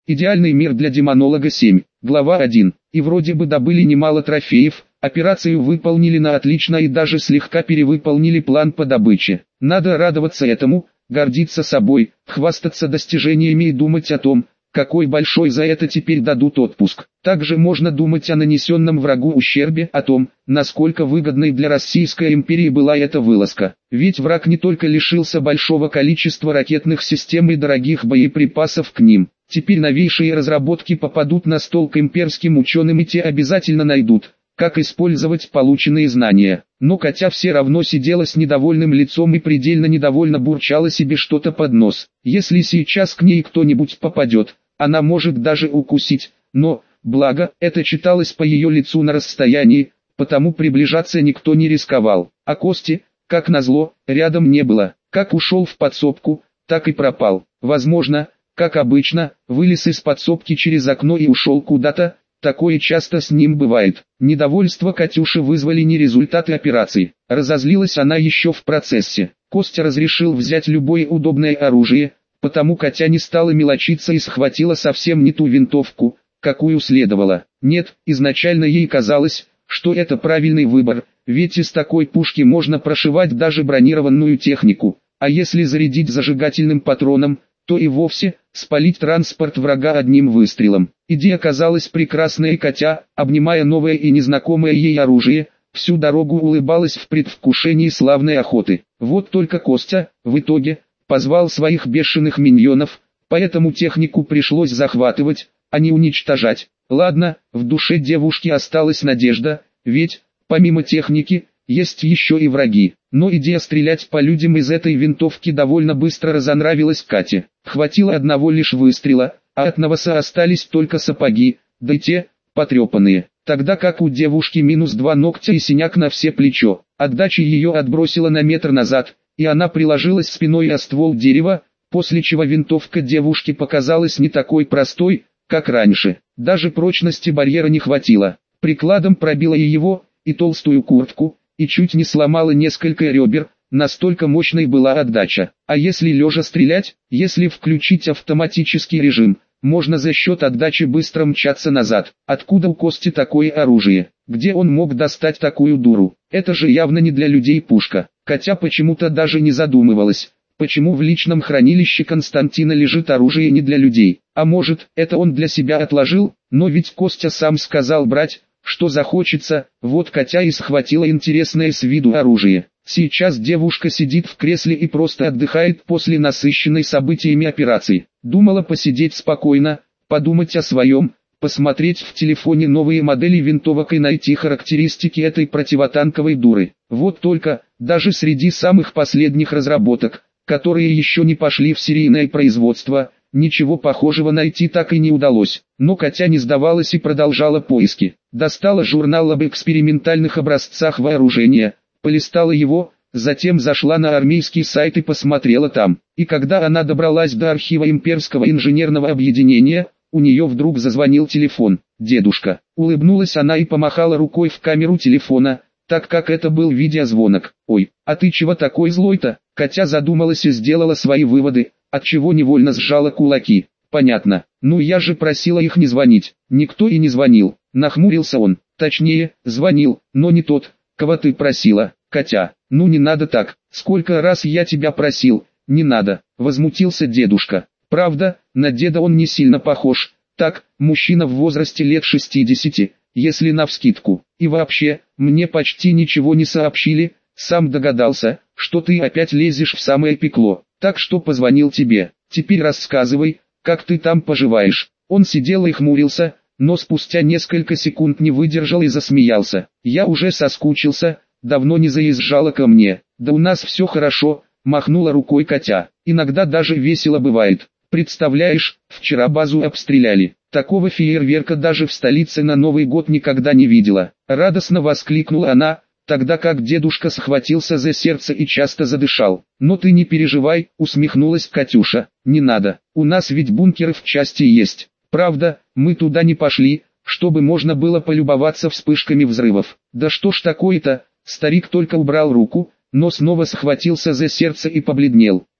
Идеальный мир для демонолога 7. Глава 1. И вроде бы добыли немало трофеев, операцию выполнили на отлично и даже слегка перевыполнили план по добыче. Надо радоваться этому, гордиться собой, хвастаться достижениями и думать о том, какой большой за это теперь дадут отпуск. Также можно думать о нанесенном врагу ущербе, о том, насколько выгодной для Российской империи была эта вылазка. Ведь враг не только лишился большого количества ракетных систем и дорогих боеприпасов к ним. Теперь новейшие разработки попадут на стол к имперским ученым, и те обязательно найдут, как использовать полученные знания. Но Катя все равно сидела с недовольным лицом и предельно недовольно бурчала себе что-то под нос. Если сейчас к ней кто-нибудь попадет, она может даже укусить, но, благо, это читалось по ее лицу на расстоянии, потому приближаться никто не рисковал. А Кости, как назло, рядом не было. Как ушел в подсобку, так и пропал. Возможно, как обычно, вылез из подсобки через окно и ушел куда-то. Такое часто с ним бывает. Недовольство Катюши вызвали не результаты операции. Разозлилась она еще в процессе. Костя разрешил взять любое удобное оружие, потому Катя не стала мелочиться и схватила совсем не ту винтовку, какую следовало. Нет, изначально ей казалось, что это правильный выбор, ведь из такой пушки можно прошивать даже бронированную технику, а если зарядить зажигательным патроном, то и вовсе спалить транспорт врага одним выстрелом. Идея казалась прекрасной, и Катя, обнимая новое и незнакомое ей оружие, всю дорогу улыбалась в предвкушении славной охоты. Вот только Костя, в итоге, позвал своих бешеных миньонов, поэтому технику пришлось захватывать, а не уничтожать. Ладно, в душе девушки осталась надежда, ведь, помимо техники, есть еще и враги. Но идея стрелять по людям из этой винтовки довольно быстро разонравилась Кате. Хватило одного лишь выстрела, а от новоса остались только сапоги, да и те, потрепанные. Тогда как у девушки -2 ногтя и синяк на все плечо. Отдача ее отбросила на метр назад, и она приложилась спиной о ствол дерева, после чего винтовка девушки показалась не такой простой, как раньше. Даже прочности барьера не хватило. Прикладом пробила и его, и толстую куртку, и чуть не сломала несколько ребер, настолько мощной была отдача. А если лежа стрелять, если включить автоматический режим, можно за счет отдачи быстро мчаться назад. Откуда у Кости такое оружие? Где он мог достать такую дуру? Это же явно не для людей пушка. Катя почему-то даже не задумывалась, почему в личном хранилище Константина лежит оружие не для людей. А может, это он для себя отложил, но ведь Костя сам сказал брать, что захочется. Вот Катя и схватила интересное с виду оружие. Сейчас девушка сидит в кресле и просто отдыхает после насыщенной событиями операции. Думала посидеть спокойно, подумать о своем, посмотреть в телефоне новые модели винтовок и найти характеристики этой противотанковой дуры. Вот только, даже среди самых последних разработок, которые еще не пошли в серийное производство, ничего похожего найти так и не удалось. Но Катя не сдавалась и продолжала поиски. Достала журнал об экспериментальных образцах вооружения, полистала его, затем зашла на армейский сайт и посмотрела там. И когда она добралась до архива имперского инженерного объединения, у нее вдруг зазвонил телефон. «Дедушка». Улыбнулась она и помахала рукой в камеру телефона, так как это был видеозвонок. «Ой, а ты чего такой злой-то?» Катя задумалась и сделала свои выводы, отчего невольно сжала кулаки. «Понятно. Ну я же просила их не звонить». «Никто и не звонил», нахмурился он. «Точнее, звонил, но не тот, кого ты просила». «Катя, ну не надо так. Сколько раз я тебя просил?» «Не надо», возмутился дедушка. Правда, на деда он не сильно похож. Так, мужчина в возрасте лет 60, если навскидку. И вообще, мне почти ничего не сообщили. Сам догадался, что ты опять лезешь в самое пекло. Так что позвонил тебе. Теперь рассказывай, как ты там поживаешь». Он сидел и хмурился, но спустя несколько секунд не выдержал и засмеялся. «Я уже соскучился, давно не заезжала ко мне». «Да у нас все хорошо», махнула рукой Катя. «Иногда даже весело бывает. Представляешь, вчера базу обстреляли. Такого фейерверка даже в столице на Новый год никогда не видела». Радостно воскликнула она, тогда как дедушка схватился за сердце и часто задышал. «Но ты не переживай», усмехнулась Катюша. «Не надо, у нас ведь бункеры в части есть. Правда, мы туда не пошли, чтобы можно было полюбоваться вспышками взрывов». «Да что ж такое-то?» Старик только убрал руку, но снова схватился за сердце и побледнел.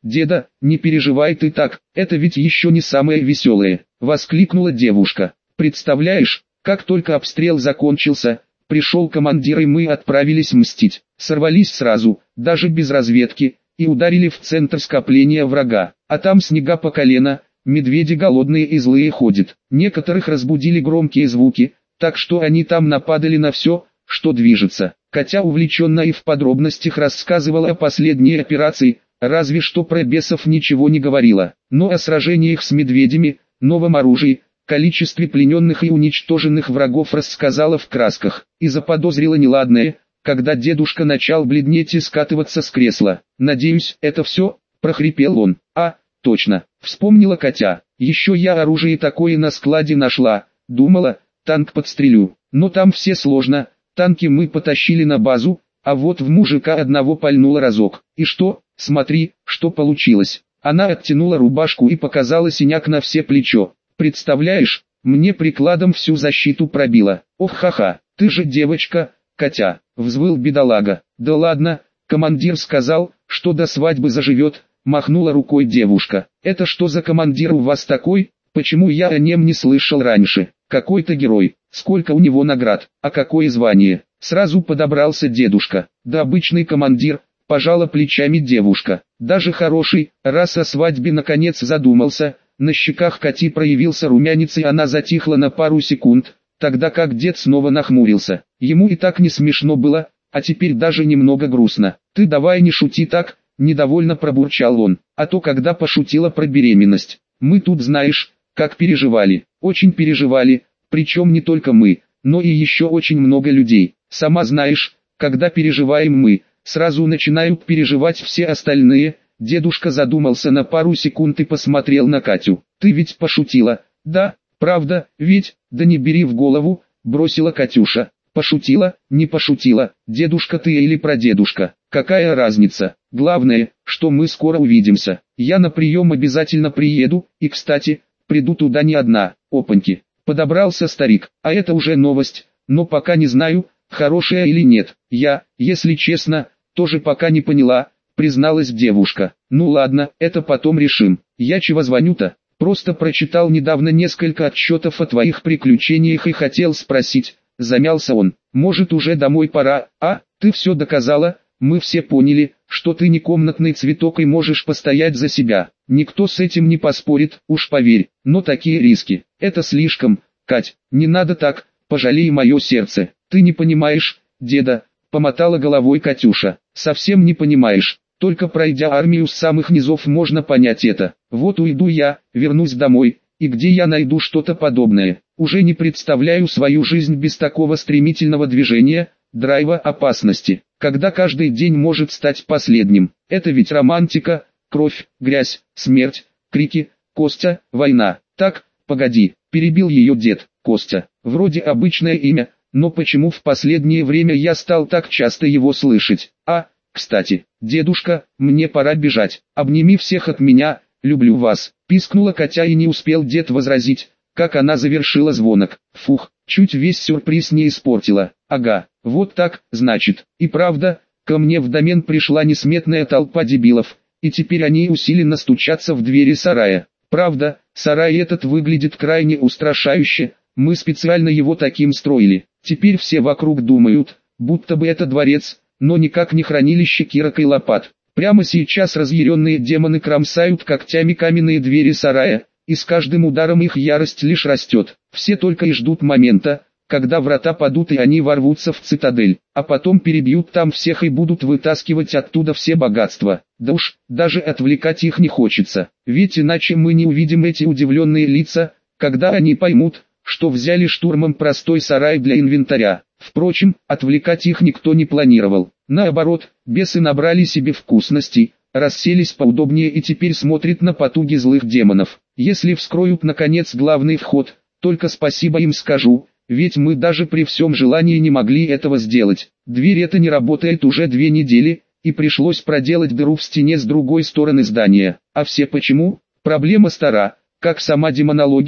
«Деда, не переживай ты так, это ведь еще не самое веселое», — воскликнула девушка. «Представляешь, как только обстрел закончился, пришел командир и мы отправились мстить. Сорвались сразу, даже без разведки, и ударили в центр скопления врага. А там снега по колено, медведи голодные и злые ходят. Некоторых разбудили громкие звуки, так что они там нападали на все, что движется». Катя увлеченно и в подробностях рассказывала о последней операции, разве что про бесов ничего не говорила. Но о сражениях с медведями, новом оружии, количестве плененных и уничтоженных врагов рассказала в красках. И заподозрила неладное, когда дедушка начал бледнеть и скатываться с кресла. «Надеюсь, это все?» – прохрипел он. «А, точно», – вспомнила Катя. «Еще я оружие такое на складе нашла. Думала, танк подстрелю. Но там все сложно. Танки мы потащили на базу, а вот в мужика одного пальнуло разок. И что? Смотри, что получилось». Она оттянула рубашку и показала синяк на все плечо. «Представляешь, мне прикладом всю защиту пробило». «Ох, ха-ха, ты же девочка, Катя», — взвыл бедолага. «Да ладно, командир сказал, что до свадьбы заживет», — махнула рукой девушка. «Это что за командир у вас такой? Почему я о нем не слышал раньше? Какой-то герой. Сколько у него наград, а какое звание?» Сразу подобрался дедушка. «Да обычный командир», — пожала плечами девушка. «Даже хороший, раз о свадьбе наконец задумался». На щеках Кати проявился румянец, и она затихла на пару секунд, тогда как дед снова нахмурился. Ему и так не смешно было, а теперь даже немного грустно. «Ты давай не шути так», — недовольно пробурчал он. «А то когда пошутила про беременность, мы тут знаешь, как переживали, очень переживали, причем не только мы, но и еще очень много людей. Сама знаешь, когда переживаем мы, сразу начинают переживать все остальные». Дедушка задумался на пару секунд и посмотрел на Катю. «Ты ведь пошутила?» «Да, правда, ведь?» «Да не бери в голову», — бросила Катюша. «Пошутила, не пошутила, дедушка ты или прадедушка, какая разница? Главное, что мы скоро увидимся. Я на прием обязательно приеду, и кстати, приду туда не одна». «Опаньки», — подобрался старик. «А это уже новость, но пока не знаю, хорошая или нет. Я, если честно, тоже пока не поняла», — призналась девушка. «Ну ладно, это потом решим. Я чего звоню-то? Просто прочитал недавно несколько отчетов о твоих приключениях и хотел спросить». Замялся он. «Может, уже домой пора? А, ты все доказала, мы все поняли, что ты не комнатный цветок и можешь постоять за себя. Никто с этим не поспорит, уж поверь. Но такие риски, это слишком. Кать, не надо так, пожалей мое сердце. Ты не понимаешь, деда», — помотала головой Катюша. «Совсем не понимаешь. Только пройдя армию с самых низов можно понять это. Вот уйду я, вернусь домой, и где я найду что-то подобное? Уже не представляю свою жизнь без такого стремительного движения, драйва, опасности, когда каждый день может стать последним. Это ведь романтика, кровь, грязь, смерть, крики, Костя, война». «Так, погоди», — перебил ее дед. «Костя, вроде обычное имя, но почему в последнее время я стал так часто его слышать? А, кстати, дедушка, мне пора бежать. Обними всех от меня, люблю вас», — пискнула Катя, и не успел дед возразить, как она завершила звонок. «Фух, чуть весь сюрприз не испортила». «Ага, вот так, значит. И правда, ко мне в домен пришла несметная толпа дебилов, и теперь они усиленно стучатся в двери сарая. Правда, сарай этот выглядит крайне устрашающе, мы специально его таким строили. Теперь все вокруг думают, будто бы это дворец, но никак не хранилище кирок и лопат. Прямо сейчас разъяренные демоны кромсают когтями каменные двери сарая, и с каждым ударом их ярость лишь растет. Все только и ждут момента, когда врата падут и они ворвутся в цитадель, а потом перебьют там всех и будут вытаскивать оттуда все богатства. Да уж, даже отвлекать их не хочется, ведь иначе мы не увидим эти удивленные лица, когда они поймут, что взяли штурмом простой сарай для инвентаря. Впрочем, отвлекать их никто не планировал. Наоборот, бесы набрали себе вкусностей, расселись поудобнее и теперь смотрят на потуги злых демонов. Если вскроют наконец главный вход, только спасибо им скажу, ведь мы даже при всем желании не могли этого сделать. Дверь эта не работает уже 2 недели, и пришлось проделать дыру в стене с другой стороны здания. А все почему? Проблема стара, как сама демонология,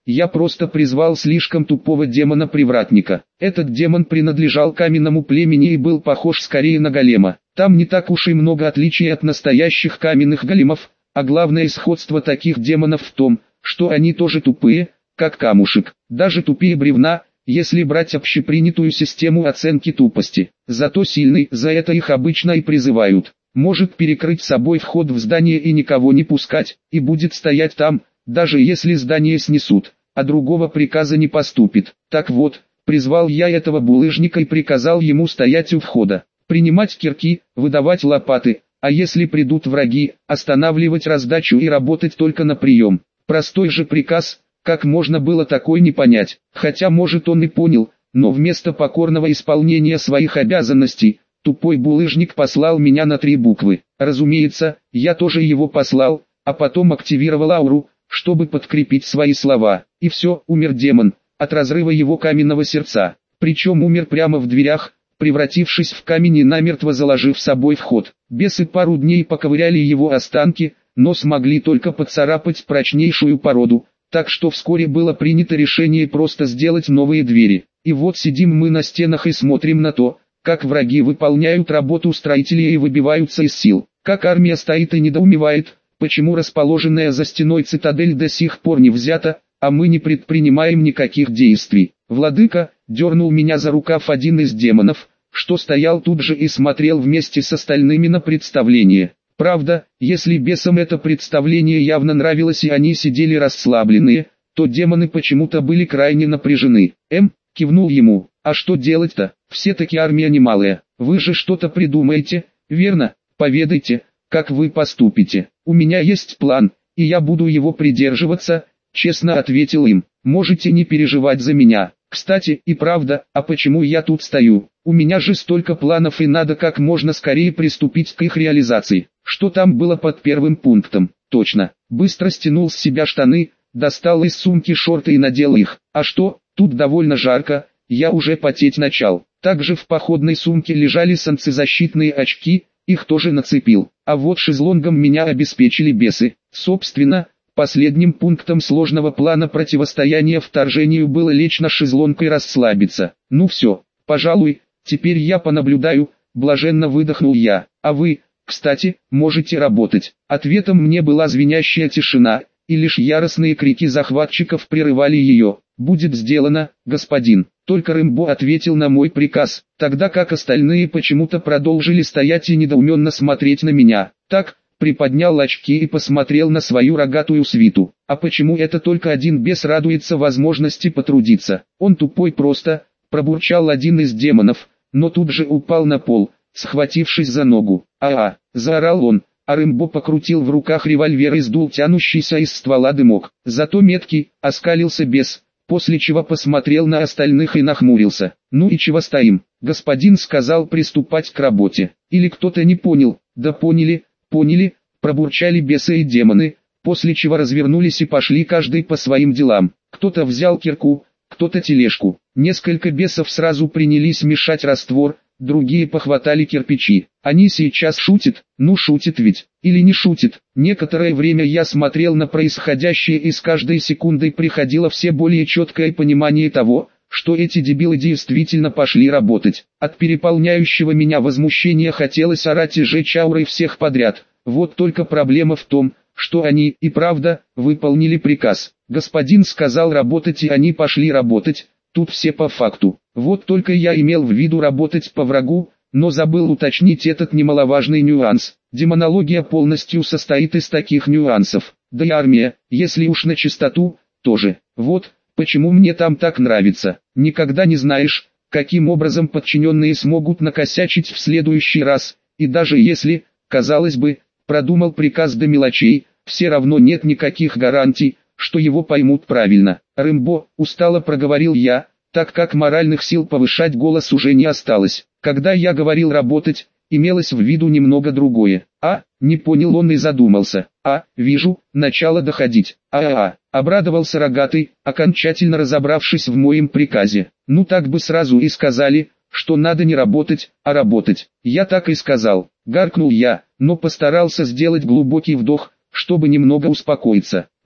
я просто призвал слишком тупого демона-привратника. Этот демон принадлежал каменному племени и был похож скорее на голема. Там не так уж и много отличий от настоящих каменных големов, а главное сходство таких демонов в том, что они тоже тупые, как камушек, даже тупее бревна, если брать общепринятую систему оценки тупости. Зато сильный, за это их обычно и призывают. Может перекрыть собой вход в здание и никого не пускать, и будет стоять там, даже если здание снесут, а другого приказа не поступит. Так вот, призвал я этого булыжника и приказал ему стоять у входа, принимать кирки, выдавать лопаты, а если придут враги, останавливать раздачу и работать только на прием. Простой же приказ, как можно было такой не понять, хотя может он и понял, но вместо покорного исполнения своих обязанностей, тупой булыжник послал меня на 3 буквы. Разумеется, я тоже его послал, а потом активировал ауру, чтобы подкрепить свои слова. И все, умер демон, от разрыва его каменного сердца. Причем умер прямо в дверях, превратившись в камень и намертво заложив собой вход. Бесы пару дней поковыряли его останки, но смогли только поцарапать прочнейшую породу, так что вскоре было принято решение просто сделать новые двери. И вот сидим мы на стенах и смотрим на то, как враги выполняют работу строителей и выбиваются из сил, как армия стоит и недоумевает, почему расположенная за стеной цитадель до сих пор не взята, а мы не предпринимаем никаких действий. Владыка, дернул меня за рукав один из демонов, что стоял тут же и смотрел вместе с остальными на представление. Правда, если бесам это представление явно нравилось и они сидели расслабленные, то демоны почему-то были крайне напряжены. Кивнул ему, а что делать-то, все-таки армия немалая, вы же что-то придумаете, верно, поведайте, как вы поступите. У меня есть план, и я буду его придерживаться, честно ответил им. Можете не переживать за меня. Кстати, и правда, а почему я тут стою? У меня же столько планов и надо как можно скорее приступить к их реализации. Что там было под первым пунктом? Точно. Быстро стянул с себя штаны, достал из сумки шорты и надел их. А что, тут довольно жарко, я уже потеть начал. Также в походной сумке лежали солнцезащитные очки, их тоже нацепил. А вот шезлонгом меня обеспечили бесы. Собственно, последним пунктом сложного плана противостояния вторжению было лечь на шезлонг и расслабиться. Ну все, пожалуй, теперь я понаблюдаю, блаженно выдохнул я. А вы, кстати, можете работать. Ответом мне была звенящая тишина, и лишь яростные крики захватчиков прерывали ее. «Будет сделано, господин». Только Рэмбо ответил на мой приказ, тогда как остальные почему-то продолжили стоять и недоуменно смотреть на меня. Так, приподнял очки и посмотрел на свою рогатую свиту. А почему это только один бес радуется возможности потрудиться? Он тупой просто, пробурчал один из демонов, но тут же упал на пол, схватившись за ногу. Заорал он, а Рэмбо покрутил в руках револьвер и сдул тянущийся из ствола дымок. Зато меткий, оскалился бес, после чего посмотрел на остальных и нахмурился. «Ну и чего стоим?» Господин сказал приступать к работе. Или кто-то не понял? Да поняли, пробурчали бесы и демоны, после чего развернулись и пошли каждый по своим делам. Кто-то взял кирку, кто-то тележку. Несколько бесов сразу принялись мешать раствор, другие похватали кирпичи. Они сейчас шутят, ну шутит ведь, или не шутит. Некоторое время я смотрел на происходящее и с каждой секундой приходило все более четкое понимание того, что эти дебилы действительно пошли работать. От переполняющего меня возмущения хотелось орать и жечь аурой всех подряд. Вот только проблема в том, что они и правда выполнили приказ. Господин сказал работать и они пошли работать, тут все по факту. Вот только я имел в виду работать по врагу, но забыл уточнить этот немаловажный нюанс. Демонология полностью состоит из таких нюансов. Да и армия, если уж на чистоту, тоже. Вот, почему мне там так нравится. Никогда не знаешь, каким образом подчиненные смогут накосячить в следующий раз. И даже если, казалось бы, продумал приказ до мелочей, все равно нет никаких гарантий, что его поймут правильно. Рэмбо, устало проговорил я, так как моральных сил повышать голос уже не осталось. Когда я говорил работать, имелось в виду немного другое. Не понял он и задумался. Вижу, начало доходить. Обрадовался рогатый, окончательно разобравшись в моем приказе. Ну так бы сразу и сказали, что надо не работать, а работать. Я так и сказал. Гаркнул я, но постарался сделать глубокий вдох, чтобы немного успокоиться.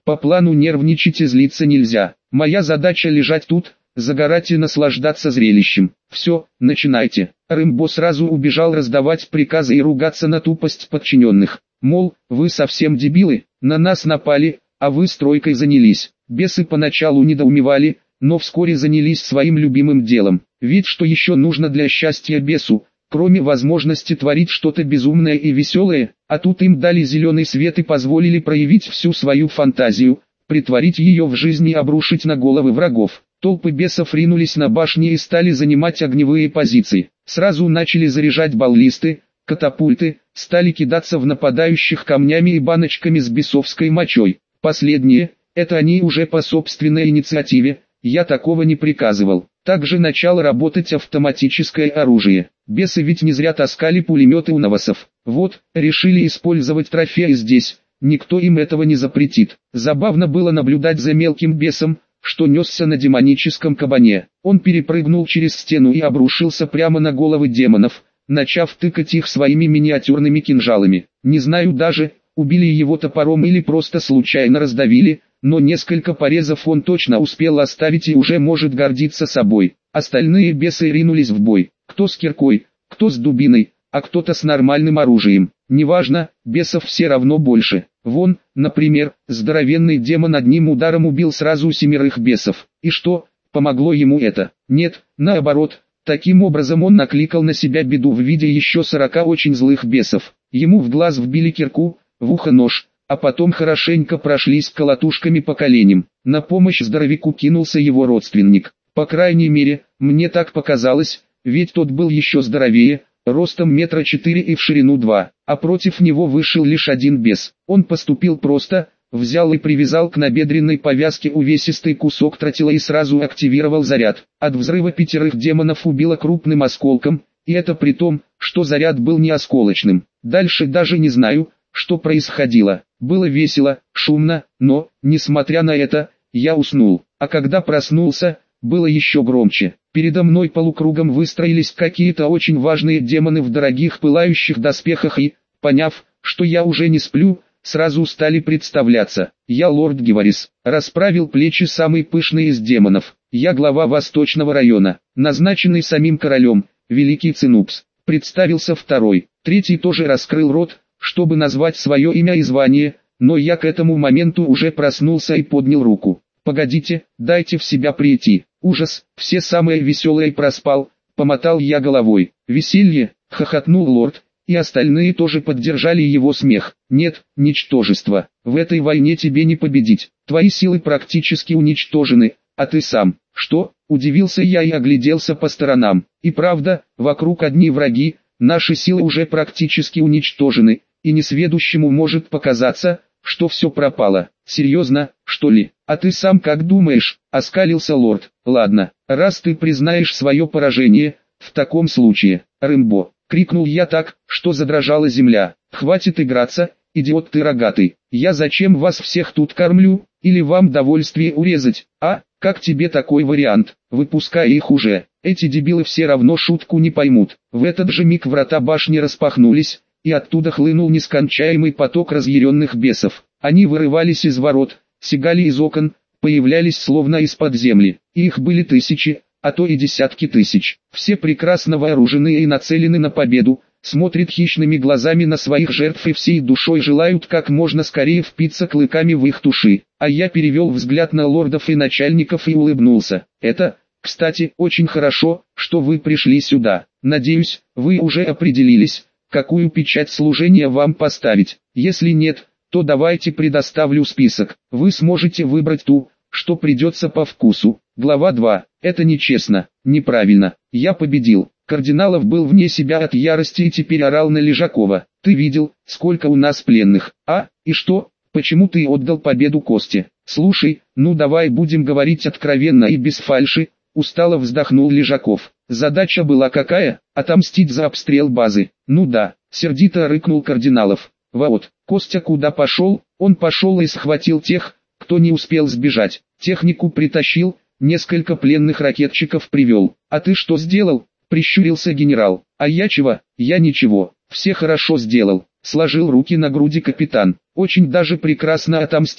По плану нервничать и злиться нельзя. Моя задача лежать тут, загорать и наслаждаться зрелищем. Все, начинайте. Рэмбо сразу убежал раздавать приказы и ругаться на тупость подчиненных. Мол, вы совсем дебилы, на нас напали, а вы стройкой занялись. Бесы поначалу недоумевали, но вскоре занялись своим любимым делом. Ведь что еще нужно для счастья бесу, кроме возможности творить что-то безумное и веселое, а тут им дали зеленый свет и позволили проявить всю свою фантазию, притворить ее в жизнь и обрушить на головы врагов. Толпы бесов ринулись на башни и стали занимать огневые позиции. Сразу начали заряжать баллисты, катапульты, стали кидаться в нападающих камнями и баночками с бесовской мочой. Последние, это они уже по собственной инициативе, я такого не приказывал. Также начало работать автоматическое оружие. Бесы ведь не зря таскали пулеметы у новосов. Вот, решили использовать трофеи здесь, никто им этого не запретит. Забавно было наблюдать за мелким бесом, что несся на демоническом кабане. Он перепрыгнул через стену и обрушился прямо на головы демонов, начав тыкать их своими миниатюрными кинжалами. Не знаю даже, убили его топором или просто случайно раздавили, но несколько порезов он точно успел оставить и уже может гордиться собой. Остальные бесы ринулись в бой, кто с киркой, кто с дубиной, а кто-то с нормальным оружием. Неважно, бесов все равно больше. Вон, например, здоровенный демон одним ударом убил сразу 7 бесов. И что, помогло ему это? Нет, наоборот. Таким образом он накликал на себя беду в виде еще 40 очень злых бесов. Ему в глаз вбили кирку, в ухо нож, а потом хорошенько прошлись колотушками по коленям. На помощь здоровяку кинулся его родственник. По крайней мере, мне так показалось, ведь тот был еще здоровее, ростом 4 метра и в ширину 2, а против него вышел лишь один бес. Он поступил просто, взял и привязал к набедренной повязке увесистый кусок тротила и сразу активировал заряд. От взрыва 5 демонов убило крупным осколком, и это при том, что заряд был не осколочным. Дальше даже не знаю, что происходило. Было весело, шумно, но, несмотря на это, я уснул. А когда проснулся, было еще громче. Передо мной полукругом выстроились какие-то очень важные демоны в дорогих пылающих доспехах и, поняв, что я уже не сплю, сразу стали представляться. Я лорд Геварис, расправил плечи самый пышный из демонов. Я глава Восточного района, назначенный самим королем, великий Цинупс. Представился второй. Третий тоже раскрыл рот, чтобы назвать свое имя и звание, но я к этому моменту уже проснулся и поднял руку. «Погодите, дайте в себя прийти». Ужас, все самое веселое проспал, помотал я головой. «Веселье», — хохотнул лорд, и остальные тоже поддержали его смех. «Нет, ничтожество, в этой войне тебе не победить, твои силы практически уничтожены, а ты сам». «Что?» — удивился я и огляделся по сторонам. И правда, вокруг одни враги, наши силы уже практически уничтожены, и несведущему может показаться, что все пропало. «Серьезно, что ли? А ты сам как думаешь?» — оскалился лорд. «Ладно, раз ты признаешь свое поражение, в таком случае, Рэмбо», — крикнул я так, что задрожала земля. «Хватит играться, идиот ты рогатый. Я зачем вас всех тут кормлю, или вам довольствие урезать, а? Как тебе такой вариант? Выпускай их уже, эти дебилы все равно шутку не поймут». В этот же миг врата башни распахнулись, и оттуда хлынул нескончаемый поток разъяренных бесов. Они вырывались из ворот, сигали из окон, появлялись словно из-под земли. Их были тысячи, а то и десятки тысяч. Все прекрасно вооружены и нацелены на победу, смотрят хищными глазами на своих жертв и всей душой желают как можно скорее впиться клыками в их туши. А я перевел взгляд на лордов и начальников и улыбнулся. «Это, кстати, очень хорошо, что вы пришли сюда. Надеюсь, вы уже определились, какую печать служения вам поставить. Если нет, то давайте предоставлю список. Вы сможете выбрать ту, что придется по вкусу». Глава 2. Это нечестно, неправильно. Я победил. Кардиналов был вне себя от ярости и теперь орал на Лежакова. «Ты видел, сколько у нас пленных? А, и что? Почему ты отдал победу Косте?» «Слушай, ну давай будем говорить откровенно и без фальши», устало вздохнул Лежаков. «Задача была какая? Отомстить за обстрел базы». «Ну да», сердито рыкнул Кардиналов. «Вот, Костя куда пошел?» «Он пошел и схватил тех, кто не успел сбежать. Технику притащил, несколько пленных ракетчиков привел». «А ты что сделал?» — прищурился генерал. «А я чего? Я ничего, все хорошо сделал», — сложил руки на груди капитан. «Очень даже прекрасно отомстили,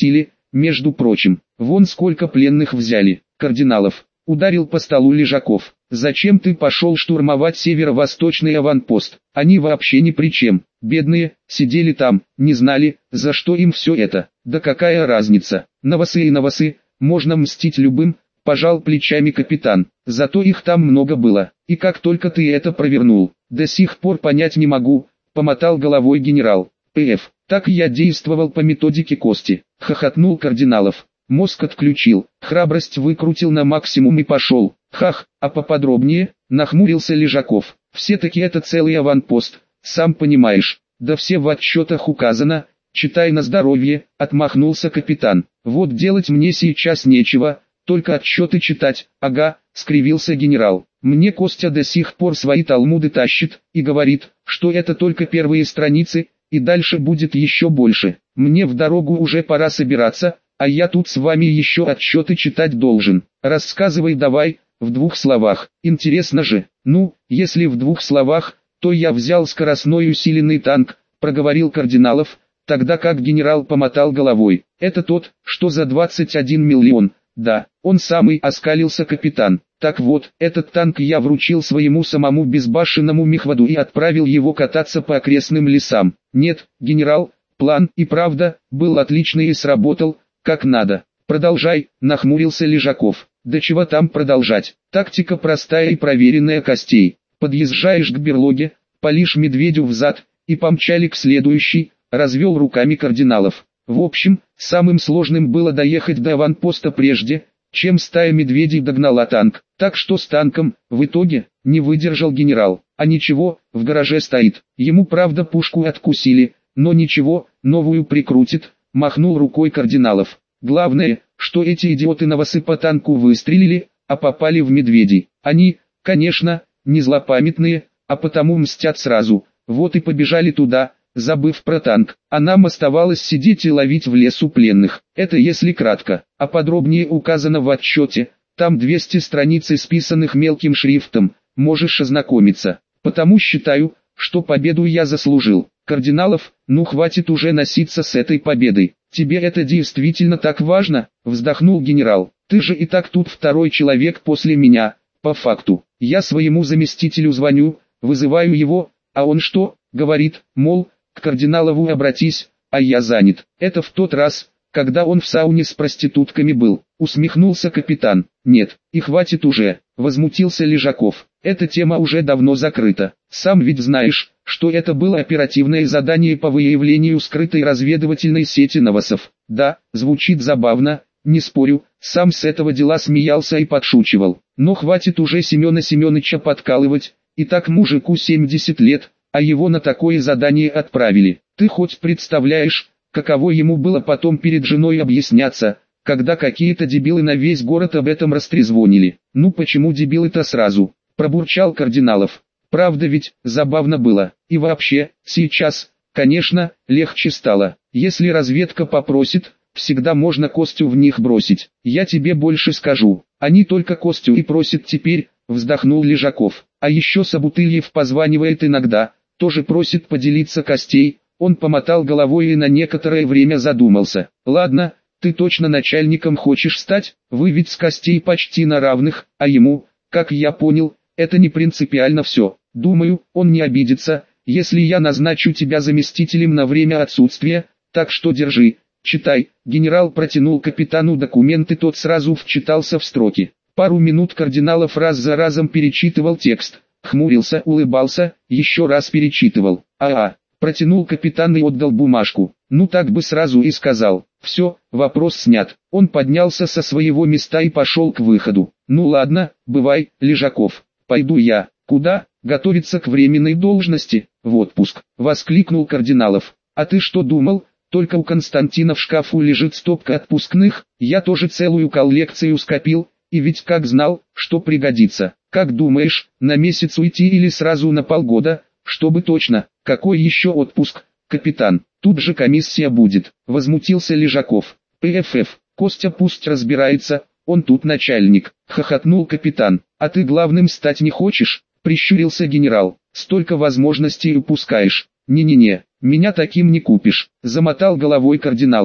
между прочим, вон сколько пленных взяли. Кардиналов ударил по столу Лежаков. Зачем ты пошел штурмовать северо-восточный аванпост? Они вообще ни при чем. Бедные, сидели там, не знали, за что им все это. Да какая разница? Новосы и новосы, можно мстить любым, пожал плечами капитан. Зато их там много было. И как только ты это провернул, до сих пор понять не могу, помотал головой генерал. П.Ф. Так я действовал по методике Кости, хохотнул Кардиналов. Мозг отключил, храбрость выкрутил на максимум и пошел. Хах, а поподробнее, нахмурился Лежаков. Все-таки это целый аванпост, сам понимаешь. Да все в отчетах указано, читай на здоровье, отмахнулся капитан. Вот делать мне сейчас нечего, только отчеты читать. Ага, скривился генерал. Мне Костя до сих пор свои талмуды тащит, и говорит, что это только первые страницы, и дальше будет еще больше. Мне в дорогу уже пора собираться, а я тут с вами еще отчеты читать должен. Рассказывай давай, в 2 словах. Интересно же. Ну, если в 2 словах, то я взял скоростной усиленный танк, проговорил Кардиналов, тогда как генерал помотал головой. Это тот, что за 21 миллион. Да, он самый, оскалился капитан. Так вот, этот танк я вручил своему самому безбашенному мехводу и отправил его кататься по окрестным лесам. Нет, генерал, план и правда был отличный и сработал, как надо. Продолжай, нахмурился Лежаков. Да чего там продолжать? Тактика простая и проверенная Костей. Подъезжаешь к берлоге, палишь медведю в зад, и помчали к следующей, развел руками Кардиналов. В общем, самым сложным было доехать до аванпоста прежде, чем стая медведей догнала танк. Так что с танком, в итоге, не выдержал генерал. А ничего, в гараже стоит. Ему правда пушку откусили, но ничего, новую прикрутит, махнул рукой Кардиналов. Главное, что эти идиоты новосы по танку выстрелили, а попали в медведей. Они, конечно, не злопамятные, а потому мстят сразу. Вот и побежали туда, забыв про танк. А нам оставалось сидеть и ловить в лесу пленных. Это если кратко, а подробнее указано в отчете. Там 200 страниц исписанных мелким шрифтом, можешь ознакомиться. Потому считаю, что победу я заслужил. Кардиналов, ну хватит уже носиться с этой победой. Тебе это действительно так важно? Вздохнул генерал. Ты же и так тут второй человек после меня, по факту. Я своему заместителю звоню, вызываю его, а он что, говорит, мол, к Кардиналову обратись, а я занят. Это в тот раз, когда он в сауне с проститутками был, усмехнулся капитан. Нет, и хватит уже, возмутился Лежаков. Эта тема уже давно закрыта. Сам ведь знаешь, что это было оперативное задание по выявлению скрытой разведывательной сети новосов. Да, звучит забавно, не спорю, сам с этого дела смеялся и подшучивал. Но хватит уже Семена Семеныча подкалывать, и так мужику 70 лет, а его на такое задание отправили. Ты хоть представляешь, каково ему было потом перед женой объясняться, когда какие-то дебилы на весь город об этом растрезвонили. Ну почему дебилы-то сразу, пробурчал Кардиналов. Правда ведь, забавно было. И вообще, сейчас, конечно, легче стало. Если разведка попросит, всегда можно Костю в них бросить. Я тебе больше скажу, они только Костю и просят теперь, вздохнул Лежаков. А еще Собутыльев позванивает иногда, тоже просит поделиться Костей. Он помотал головой и на некоторое время задумался. Ладно, ты точно начальником хочешь стать? Вы ведь с Костей почти на равных, а ему, как я понял, это не принципиально все. Думаю, он не обидится, если я назначу тебя заместителем на время отсутствия, так что держи, читай. Генерал протянул капитану документы, тот сразу вчитался в строки. Пару минут Кардиналов раз за разом перечитывал текст, хмурился, улыбался, еще раз перечитывал. Протянул капитан и отдал бумажку. Ну так бы сразу и сказал. Все, вопрос снят. Он поднялся со своего места и пошел к выходу. Ну ладно, бывай, Лежаков. Пойду я. Куда? Готовиться к временной должности. В отпуск. Воскликнул Кардиналов. А ты что думал? Только у Константина в шкафу лежит стопка отпускных. Я тоже целую коллекцию скопил. И ведь как знал, что пригодится. Как думаешь, на месяц уйти или сразу на полгода? Чтобы точно. Какой еще отпуск, капитан? Тут же комиссия будет. Возмутился Лежаков. ПФФ. Костя пусть разбирается, он тут начальник. Хохотнул капитан. А ты главным стать не хочешь? Прищурился генерал. Столько возможностей упускаешь. Не-не-не, меня таким не купишь. Замотал головой Кардиналов.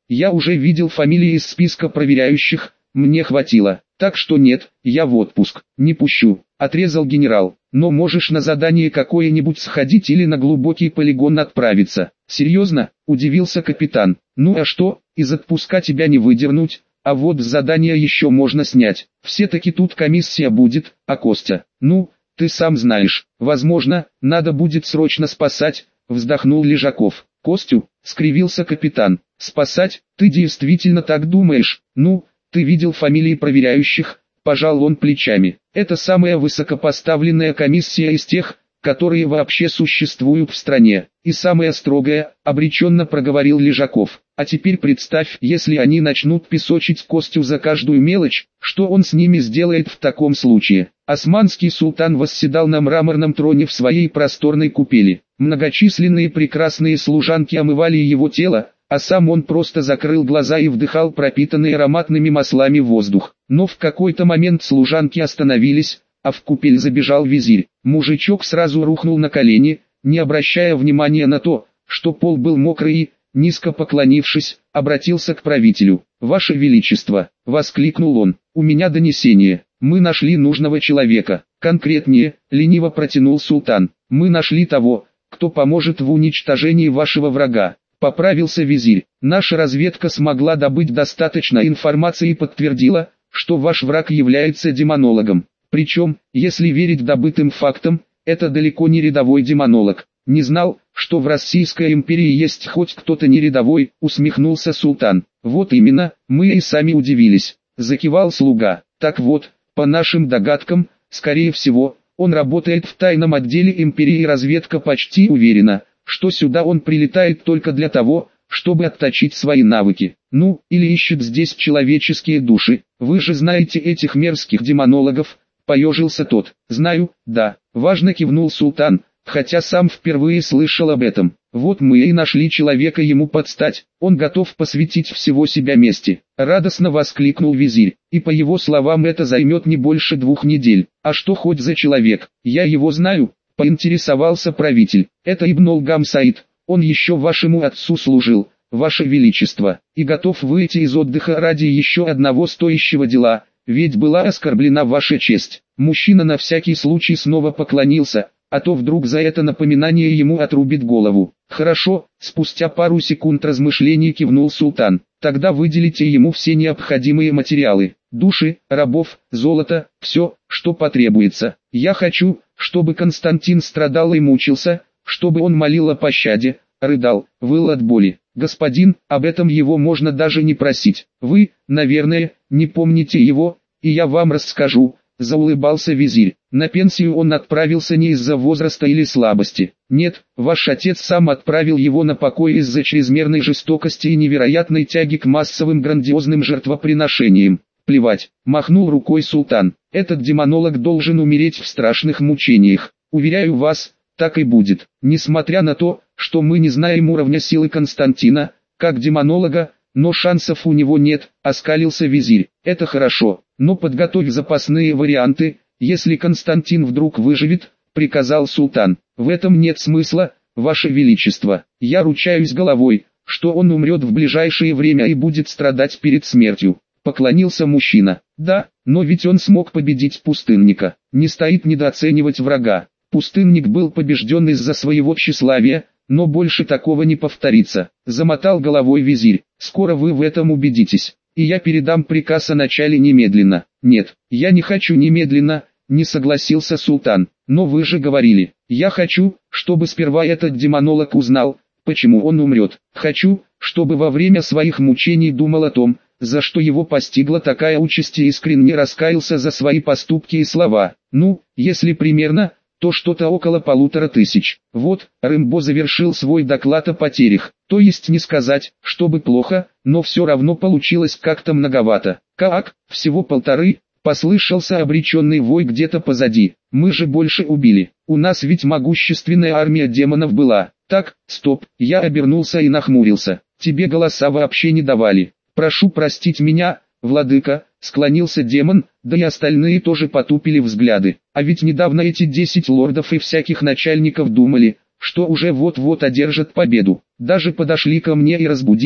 Я уже видел фамилии из списка проверяющих, мне хватило. Так что нет, я в отпуск не пущу, отрезал генерал. Но можешь на задание какое-нибудь сходить или на глубокий полигон отправиться. Серьезно? Удивился капитан. Ну а что, из отпуска тебя не выдернуть, а вот с задания еще можно снять. Все-таки тут комиссия будет, а Костя, ну, ты сам знаешь, возможно, надо будет срочно спасать, вздохнул Лежаков. Костю, скривился капитан. Спасать, ты действительно так думаешь? Ну, ты видел фамилии проверяющих? Пожал он плечами. Это самая высокопоставленная комиссия из тех, которые вообще существуют в стране. И самая строгая, обреченно проговорил Лежаков. А теперь представь, если они начнут песочить Костю за каждую мелочь, что он с ними сделает в таком случае? Османский султан восседал на мраморном троне в своей просторной купели. Многочисленные прекрасные служанки омывали его тело, а сам он просто закрыл глаза и вдыхал пропитанный ароматными маслами воздух. Но в какой-то момент служанки остановились, а в купель забежал визирь. Мужичок сразу рухнул на колени, не обращая внимания на то, что пол был мокрый и, низко поклонившись, обратился к правителю. «Ваше Величество!» — воскликнул он. «У меня донесение. Мы нашли нужного человека. Конкретнее, лениво протянул султан. Мы нашли того, кто поможет в уничтожении вашего врага». Поправился визирь. Наша разведка смогла добыть достаточно информации и подтвердила, что ваш враг является демонологом. Причем, если верить добытым фактам, это далеко не рядовой демонолог. Не знал, что в Российской империи есть хоть кто-то не рядовой, усмехнулся султан. Вот именно, мы и сами удивились, закивал слуга. Так вот, по нашим догадкам, скорее всего, он работает в тайном отделе империи и разведка почти уверена, что сюда он прилетает только для того, чтобы отточить свои навыки. Ну, или ищет здесь человеческие души. Вы же знаете этих мерзких демонологов, поежился тот. Знаю, да, важно кивнул султан, хотя сам впервые слышал об этом. Вот мы и нашли человека ему подстать, он готов посвятить всего себя мести. Радостно воскликнул визирь, и по его словам это займет не больше 2 недель. А что хоть за человек? Я его знаю, поинтересовался правитель. Это Ибн Олгам Саид, он еще вашему отцу служил, ваше величество, и готов выйти из отдыха ради еще одного стоящего дела, ведь была оскорблена ваша честь. Мужчина на всякий случай снова поклонился, а то вдруг за это напоминание ему отрубит голову. Хорошо, спустя пару секунд размышлений кивнул султан. Тогда выделите ему все необходимые материалы, души, рабов, золото, все, что потребуется. Я хочу, чтобы Константин страдал и мучился, чтобы он молил о пощаде, рыдал, выл от боли. Господин, об этом его можно даже не просить. Вы, наверное, не помните его, и я вам расскажу. Заулыбался визирь. На пенсию он отправился не из-за возраста или слабости. Нет, ваш отец сам отправил его на покой из-за чрезмерной жестокости и невероятной тяги к массовым грандиозным жертвоприношениям. Плевать, махнул рукой султан. Этот демонолог должен умереть в страшных мучениях. Уверяю вас, так и будет. Несмотря на то, что мы не знаем уровня силы Константина, как демонолога, но шансов у него нет, оскалился визирь. Это хорошо, но подготовь запасные варианты, если Константин вдруг выживет, приказал султан. В этом нет смысла, ваше величество. Я ручаюсь головой, что он умрет в ближайшее время и будет страдать перед смертью. Поклонился мужчина. Да, но ведь он смог победить пустынника. Не стоит недооценивать врага. Пустынник был побежден из-за своего тщеславия, но больше такого не повторится. Замотал головой визирь. Скоро вы в этом убедитесь. И я передам приказ о начале немедленно. Нет, я не хочу немедленно, не согласился султан. Но вы же говорили, я хочу, чтобы сперва этот демонолог узнал, почему он умрет. Хочу, чтобы во время своих мучений думал о том, за что его постигла такая участь и искренне раскаялся за свои поступки и слова. Ну, если примерно, то что-то около 1500. Вот, Рэмбо завершил свой доклад о потерях. То есть не сказать, чтобы плохо, но все равно получилось как-то многовато. Как? Всего 1,5? Послышался обреченный вой где-то позади. Мы же больше убили. У нас ведь могущественная армия демонов была. Так, стоп, я обернулся и нахмурился. Тебе голоса вообще не давали. Прошу простить меня, владыка, склонился демон, да и остальные тоже потупили взгляды. А ведь недавно эти 10 лордов и всяких начальников думали, что уже вот-вот одержат победу. Даже подошли ко мне и разбудили,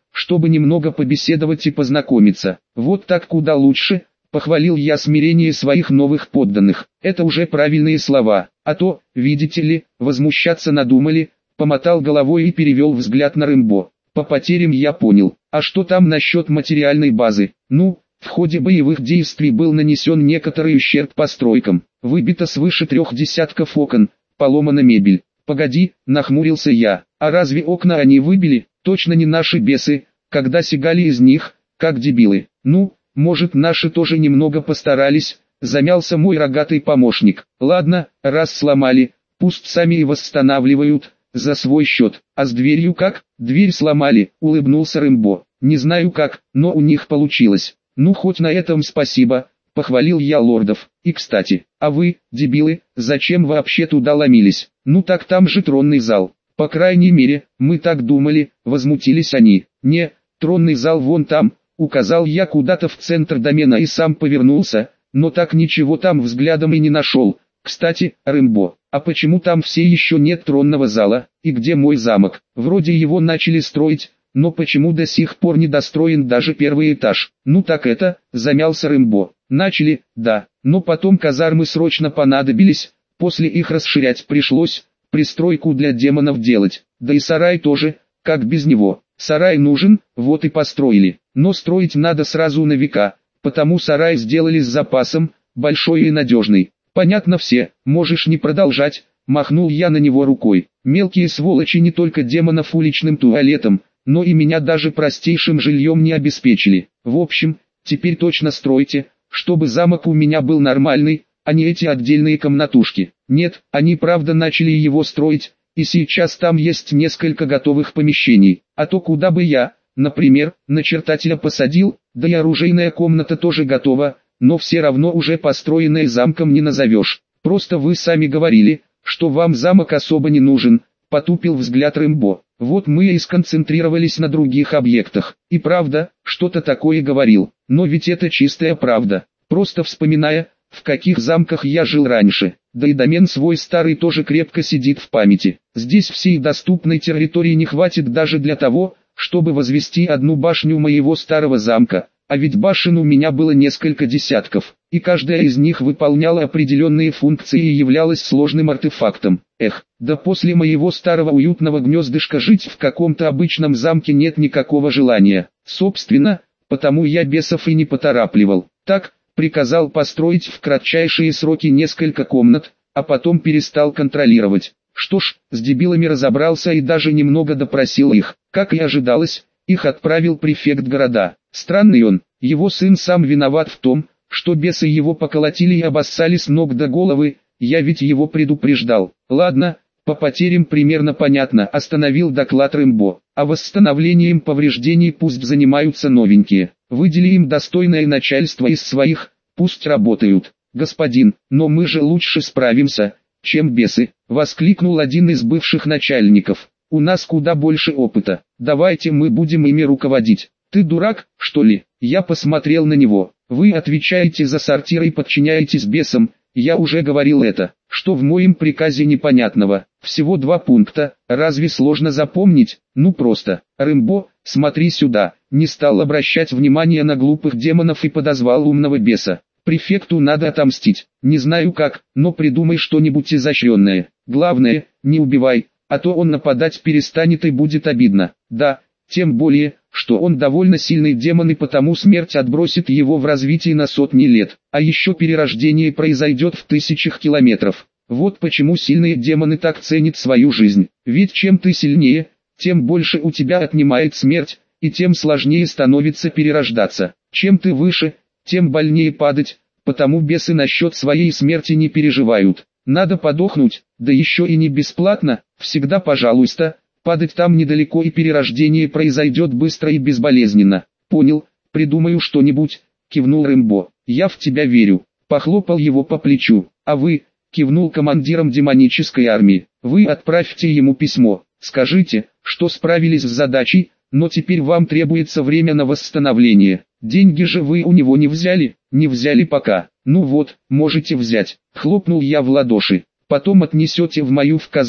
чтобы немного побеседовать и познакомиться. Вот так куда лучше, похвалил я смирение своих новых подданных. Это уже правильные слова, а то, видите ли, возмущаться надумали, помотал головой и перевел взгляд на Рэмбо. По потерям я понял, а что там насчет материальной базы? Ну, в ходе боевых действий был нанесен некоторый ущерб постройкам, выбито свыше 3 десятков окон, поломана мебель. Погоди, нахмурился я, а разве окна они выбили? Точно не наши бесы, когда сигали из них, как дебилы. Ну, может наши тоже немного постарались, замялся мой рогатый помощник. Ладно, раз сломали, пусть сами и восстанавливают, за свой счет. А с дверью как? Дверь сломали, улыбнулся Рэмбо. Не знаю как, но у них получилось. Ну хоть на этом спасибо, похвалил я лордов. И кстати, а вы, дебилы, зачем вообще туда ломились? Ну так там же тронный зал. По крайней мере, мы так думали, возмутились они. Не, тронный зал вон там, указал я куда-то в центр домена и сам повернулся, но так ничего там взглядом и не нашел. Кстати, Рэмбо, а почему там все еще нет тронного зала, и где мой замок? Вроде его начали строить, но почему до сих пор не достроен даже первый этаж? Ну так это, замялся Рэмбо. Начали, да, но потом казармы срочно понадобились, после их расширять пришлось, пристройку для демонов делать, да и сарай тоже, как без него. Сарай нужен, вот и построили, но строить надо сразу на века, потому сарай сделали с запасом, большой и надежный. Понятно все, можешь не продолжать, махнул я на него рукой. Мелкие сволочи не только демонов уличным туалетом, но и меня даже простейшим жильем не обеспечили. В общем, теперь точно стройте, чтобы замок у меня был нормальный, а не эти отдельные комнатушки. Нет, они правда начали его строить, и сейчас там есть несколько готовых помещений. А то куда бы я, например, начертателя посадил, да и оружейная комната тоже готова, но все равно уже построенное замком не назовешь. Просто вы сами говорили, что вам замок особо не нужен, потупил взгляд Рэмбо. Вот мы и сконцентрировались на других объектах. И правда, что-то такое говорил, но ведь это чистая правда. Просто вспоминая, в каких замках я жил раньше, да и домен свой старый тоже крепко сидит в памяти. Здесь всей доступной территории не хватит даже для того, чтобы возвести одну башню моего старого замка, а ведь башен у меня было несколько десятков, и каждая из них выполняла определенные функции и являлась сложным артефактом. Эх, да после моего старого уютного гнездышка жить в каком-то обычном замке нет никакого желания. Собственно, потому я бесов и не поторапливал. Так, приказал построить в кратчайшие сроки несколько комнат, а потом перестал контролировать. Что ж, с дебилами разобрался и даже немного допросил их. Как и ожидалось, их отправил префект города. Странный он, его сын сам виноват в том, что бесы его поколотили и обоссали с ног до головы, я ведь его предупреждал. Ладно, по потерям примерно понятно, остановил доклад Рэмбо. А восстановлением повреждений пусть занимаются новенькие. Выдели им достойное начальство из своих, пусть работают. Господин, но мы же лучше справимся, чем бесы, воскликнул один из бывших начальников. У нас куда больше опыта, давайте мы будем ими руководить. Ты дурак, что ли? Я посмотрел на него. Вы отвечаете за сортир и подчиняетесь бесам, я уже говорил это. Что в моем приказе непонятного? Всего 2 пункта, разве сложно запомнить? Ну просто. Рэмбо, смотри сюда, не стал обращать внимания на глупых демонов и подозвал умного беса. Префекту надо отомстить. Не знаю как, но придумай что-нибудь изощренное. Главное, не убивай, а то он нападать перестанет и будет обидно. Да, тем более, что он довольно сильный демон и потому смерть отбросит его в развитии на сотни лет. А еще перерождение произойдет в тысячах километров. Вот почему сильные демоны так ценят свою жизнь. Ведь чем ты сильнее, тем больше у тебя отнимает смерть, и тем сложнее становится перерождаться. Чем ты выше, тем больнее падать, потому бесы насчет своей смерти не переживают. Надо подохнуть, да еще и не бесплатно, всегда пожалуйста. Падать там недалеко и перерождение произойдет быстро и безболезненно. Понял, придумаю что-нибудь, кивнул Рэмбо. Я в тебя верю, похлопал его по плечу. А вы, кивнул командиром демонической армии, вы отправьте ему письмо. Скажите, что справились с задачей, но теперь вам требуется время на восстановление. Деньги же вы у него не взяли? Не взяли пока. Ну вот, можете взять. Хлопнул я в ладоши. Потом отнесете в мою в казну.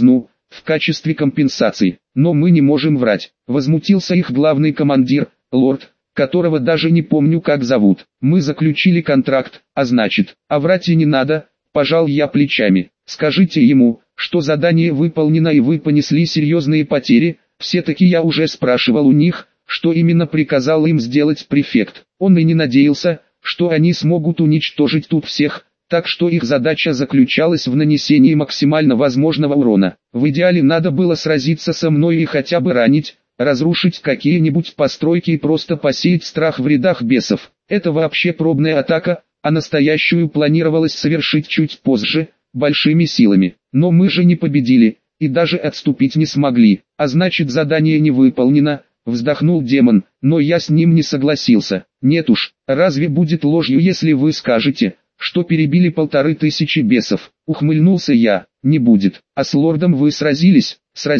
в качестве компенсации. Но мы не можем врать. Возмутился их главный командир, лорд, которого даже не помню как зовут. Мы заключили контракт, а значит, а врать и не надо, пожал я плечами. Скажите ему, что задание выполнено и вы понесли серьезные потери. Все-таки я уже спрашивал у них, что именно приказал им сделать префект. Он и не надеялся, что они смогут уничтожить тут всех, так что их задача заключалась в нанесении максимально возможного урона. В идеале надо было сразиться со мной и хотя бы ранить, разрушить какие-нибудь постройки и просто посеять страх в рядах бесов. Это вообще пробная атака, а настоящую планировалось совершить чуть позже, большими силами. Но мы же не победили, и даже отступить не смогли, а значит задание не выполнено, вздохнул демон, но я с ним не согласился. Нет уж, разве будет ложью, если вы скажете, что перебили 1500 бесов? Ухмыльнулся я. Не будет. А с лордом вы сразились,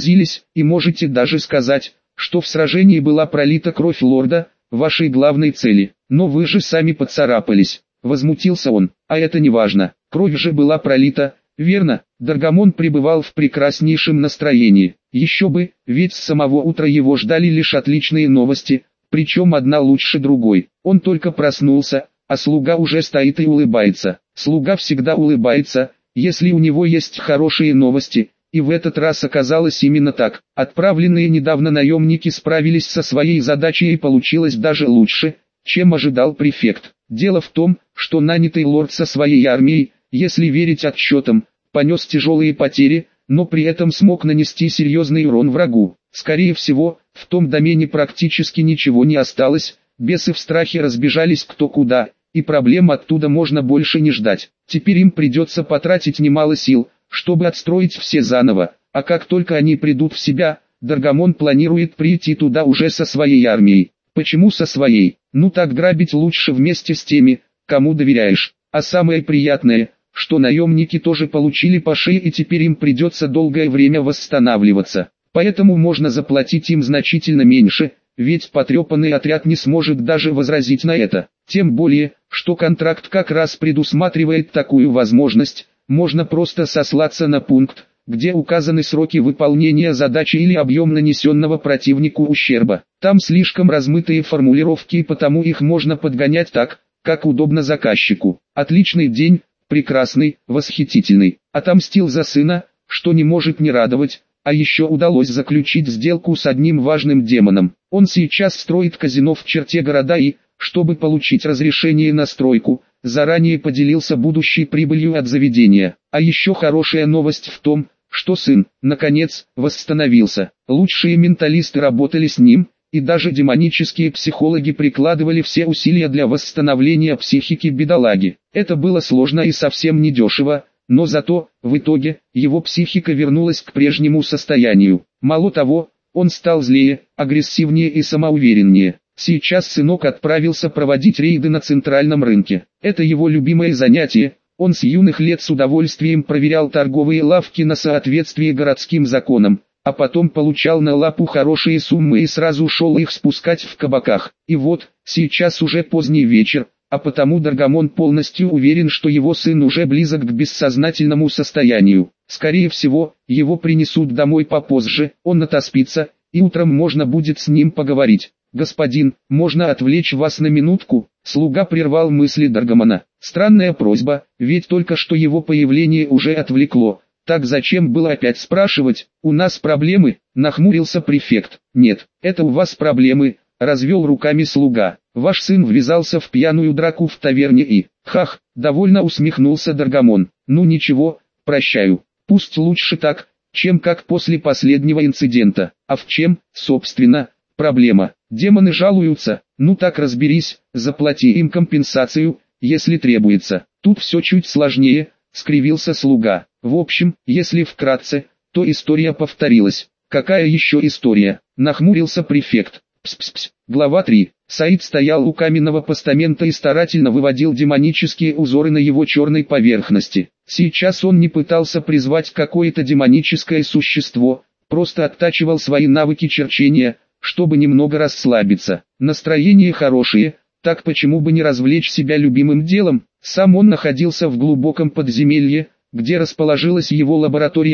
и можете даже сказать, что в сражении была пролита кровь лорда, вашей главной цели. Но вы же сами поцарапались. Возмутился он. А это не важно. Кровь же была пролита, верно? Даргамон пребывал в прекраснейшем настроении. Еще бы, ведь с самого утра его ждали лишь отличные новости, причем одна лучше другой. Он только проснулся, а слуга уже стоит и улыбается. Слуга всегда улыбается, если у него есть хорошие новости, и в этот раз оказалось именно так. Отправленные недавно наемники справились со своей задачей и получилось даже лучше, чем ожидал префект. Дело в том, что нанятый лорд со своей армией, если верить отчетам, понес тяжелые потери, но при этом смог нанести серьезный урон врагу. Скорее всего, в том домене практически ничего не осталось, бесы в страхе разбежались кто куда, и проблем оттуда можно больше не ждать. Теперь им придется потратить немало сил, чтобы отстроить все заново, а как только они придут в себя, Даргамон планирует прийти туда уже со своей армией. Почему со своей? Ну так грабить лучше вместе с теми, кому доверяешь. А самое приятное, что наемники тоже получили по шее и теперь им придется долгое время восстанавливаться. Поэтому можно заплатить им значительно меньше, ведь потрепанный отряд не сможет даже возразить на это. Тем более, что контракт как раз предусматривает такую возможность, можно просто сослаться на пункт, где указаны сроки выполнения задачи или объем нанесенного противнику ущерба. Там слишком размытые формулировки и потому их можно подгонять так, как удобно заказчику. Отличный день, прекрасный, восхитительный. Отомстил за сына, что не может не радовать. А еще удалось заключить сделку с одним важным демоном. Он сейчас строит казино в черте города и, чтобы получить разрешение на стройку, заранее поделился будущей прибылью от заведения. А еще хорошая новость в том, что сын, наконец, восстановился. Лучшие менталисты работали с ним, и даже демонические психологи прикладывали все усилия для восстановления психики бедолаги. Это было сложно и совсем недешево. Но зато, в итоге, его психика вернулась к прежнему состоянию. Мало того, он стал злее, агрессивнее и самоувереннее. Сейчас сынок отправился проводить рейды на центральном рынке. Это его любимое занятие. Он с юных лет с удовольствием проверял торговые лавки на соответствие городским законам, а потом получал на лапу хорошие суммы и сразу шел их спускать в кабаках. И вот, сейчас уже поздний вечер. А потому Даргамон полностью уверен, что его сын уже близок к бессознательному состоянию. Скорее всего, его принесут домой попозже, он отоспится, и утром можно будет с ним поговорить. «Господин, можно отвлечь вас на минутку?» Слуга прервал мысли Даргамона. Странная просьба, ведь только что его появление уже отвлекло. Так зачем было опять спрашивать? «У нас проблемы?» — нахмурился префект. «Нет, это у вас проблемы», — развел руками слуга. «Ваш сын ввязался в пьяную драку в таверне и...» «Хах!» — довольно усмехнулся Даргамон. «Ну ничего, прощаю. Пусть лучше так, чем как после последнего инцидента. А в чем, собственно, проблема? Демоны жалуются. Ну так разберись, заплати им компенсацию, если требуется. Тут все чуть сложнее», — скривился слуга. «В общем, если вкратце, то история повторилась». «Какая еще история?» — нахмурился префект. Пс-пс-пс. Глава 3. Саид стоял у каменного постамента и старательно выводил демонические узоры на его черной поверхности. Сейчас он не пытался призвать какое-то демоническое существо, просто оттачивал свои навыки черчения, чтобы немного расслабиться. Настроение хорошее, так почему бы не развлечь себя любимым делом? Сам он находился в глубоком подземелье, где расположилась его лаборатория и,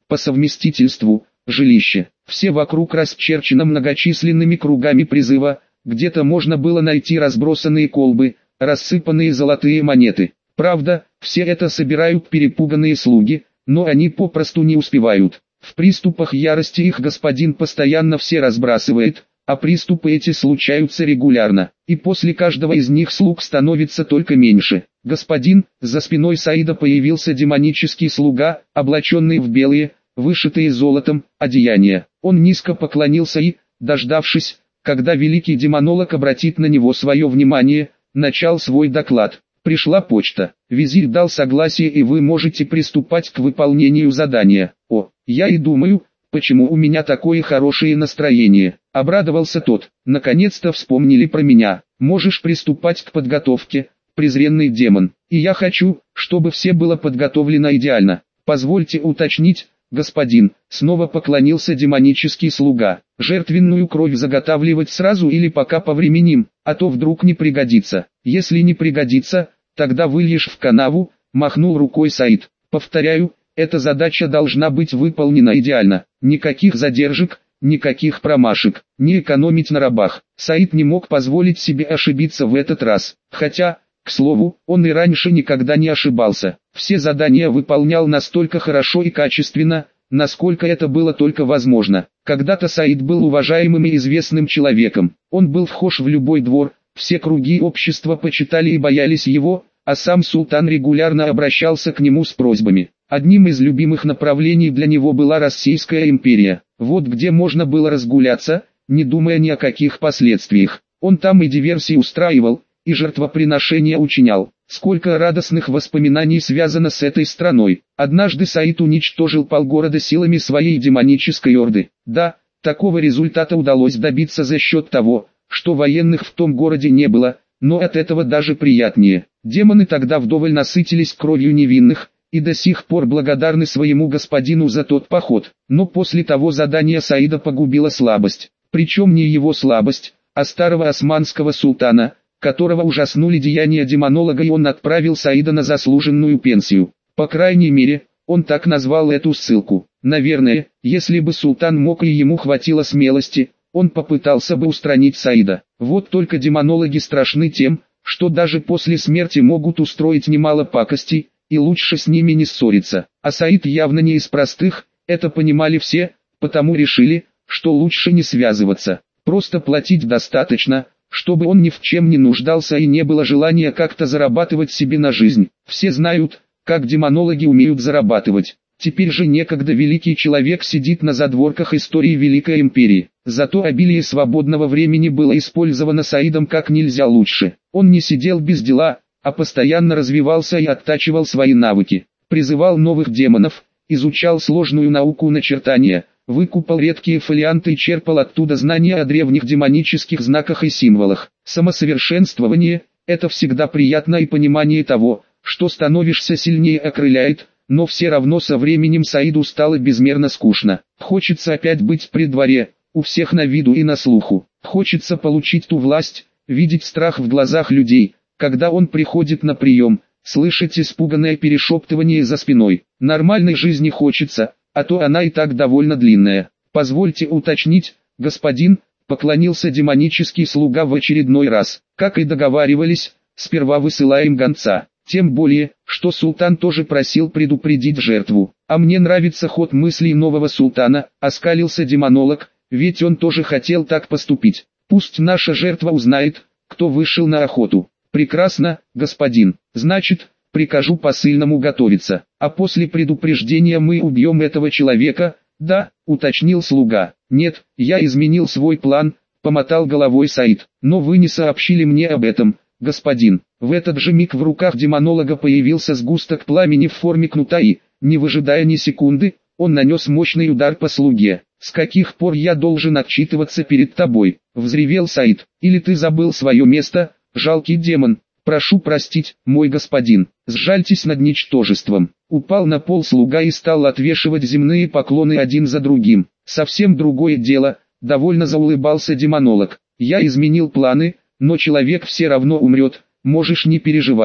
по совместительству, жилище. Все вокруг расчерчено многочисленными кругами призыва, где-то можно было найти разбросанные колбы, рассыпанные золотые монеты. Правда, все это собирают перепуганные слуги, но они попросту не успевают. В приступах ярости их господин постоянно все разбрасывает, а приступы эти случаются регулярно, и после каждого из них слуг становится только меньше. Господин, за спиной Саида появился демонический слуга, облаченный в белые, вышитые золотом, одеяния. Он низко поклонился и, дождавшись, когда великий демонолог обратит на него свое внимание, начал свой доклад. Пришла почта. Визирь дал согласие, и вы можете приступать к выполнению задания. О, я и думаю, почему у меня такое хорошее настроение. Обрадовался тот. Наконец-то вспомнили про меня. Можешь приступать к подготовке, презренный демон. И я хочу, чтобы все было подготовлено идеально. Позвольте уточнить, господин, снова поклонился демонический слуга. Жертвенную кровь заготавливать сразу или пока повременим, а то вдруг не пригодится. Если не пригодится, тогда выльешь в канаву, махнул рукой Саид. Повторяю, эта задача должна быть выполнена идеально. Никаких задержек, никаких промашек, не экономить на рабах. Саид не мог позволить себе ошибиться в этот раз. Хотя, к слову, он и раньше никогда не ошибался. Все задания выполнял настолько хорошо и качественно, насколько это было только возможно. Когда-то Саид был уважаемым и известным человеком. Он был вхож в любой двор, все круги общества почитали и боялись его, а сам султан регулярно обращался к нему с просьбами. Одним из любимых направлений для него была Российская империя. Вот где можно было разгуляться, не думая ни о каких последствиях. Он там и диверсии устраивал, и жертвоприношения учинял. Сколько радостных воспоминаний связано с этой страной. Однажды Саид уничтожил полгорода силами своей демонической орды. Да, такого результата удалось добиться за счет того, что военных в том городе не было, но от этого даже приятнее. Демоны тогда вдоволь насытились кровью невинных, и до сих пор благодарны своему господину за тот поход. Но после того задания Саида погубила слабость. Причем не его слабость, а старого османского султана, которого ужаснули деяния демонолога, и он отправил Саида на заслуженную пенсию. По крайней мере, он так назвал эту ссылку. Наверное, если бы султан мог и ему хватило смелости, он попытался бы устранить Саида. Вот только демонологи страшны тем, что даже после смерти могут устроить немало пакостей, и лучше с ними не ссориться. А Саид явно не из простых, это понимали все, потому решили, что лучше не связываться. Просто платить достаточно, чтобы он ни в чем не нуждался и не было желания как-то зарабатывать себе на жизнь. Все знают, как демонологи умеют зарабатывать. Теперь же некогда великий человек сидит на задворках истории Великой Империи. Зато обилие свободного времени было использовано Саидом как нельзя лучше. Он не сидел без дела, а постоянно развивался и оттачивал свои навыки. Призывал новых демонов, изучал сложную науку начертания, выкупал редкие фолианты и черпал оттуда знания о древних демонических знаках и символах. Самосовершенствование – это всегда приятно, и понимание того, что становишься сильнее, окрыляет, но все равно со временем Саиду стало безмерно скучно. Хочется опять быть при дворе, у всех на виду и на слуху. Хочется получить ту власть, видеть страх в глазах людей, когда он приходит на прием, слышать испуганное перешептывание за спиной. Нормальной жизни хочется, а то она и так довольно длинная. Позвольте уточнить, господин, поклонился демонический слуга в очередной раз. Как и договаривались, сперва высылаем гонца. Тем более, что султан тоже просил предупредить жертву. А мне нравится ход мыслей нового султана, оскалился демонолог, ведь он тоже хотел так поступить. Пусть наша жертва узнает, кто вышел на охоту. Прекрасно, господин. Значит, прикажу посыльному готовиться. А после предупреждения мы убьем этого человека? Да, уточнил слуга. Нет, я изменил свой план, помотал головой Саид. Но вы не сообщили мне об этом, господин. В этот же миг в руках демонолога появился сгусток пламени в форме кнута и, не выжидая ни секунды, он нанес мощный удар по слуге. «С каких пор я должен отчитываться перед тобой?» — взревел Саид. «Или ты забыл свое место, жалкий демон? Прошу простить, мой господин, сжальтесь над ничтожеством». Упал на пол слуга и стал отвешивать земные поклоны один за другим. «Совсем другое дело», — довольно заулыбался демонолог. «Я изменил планы, но человек все равно умрет, можешь не переживать».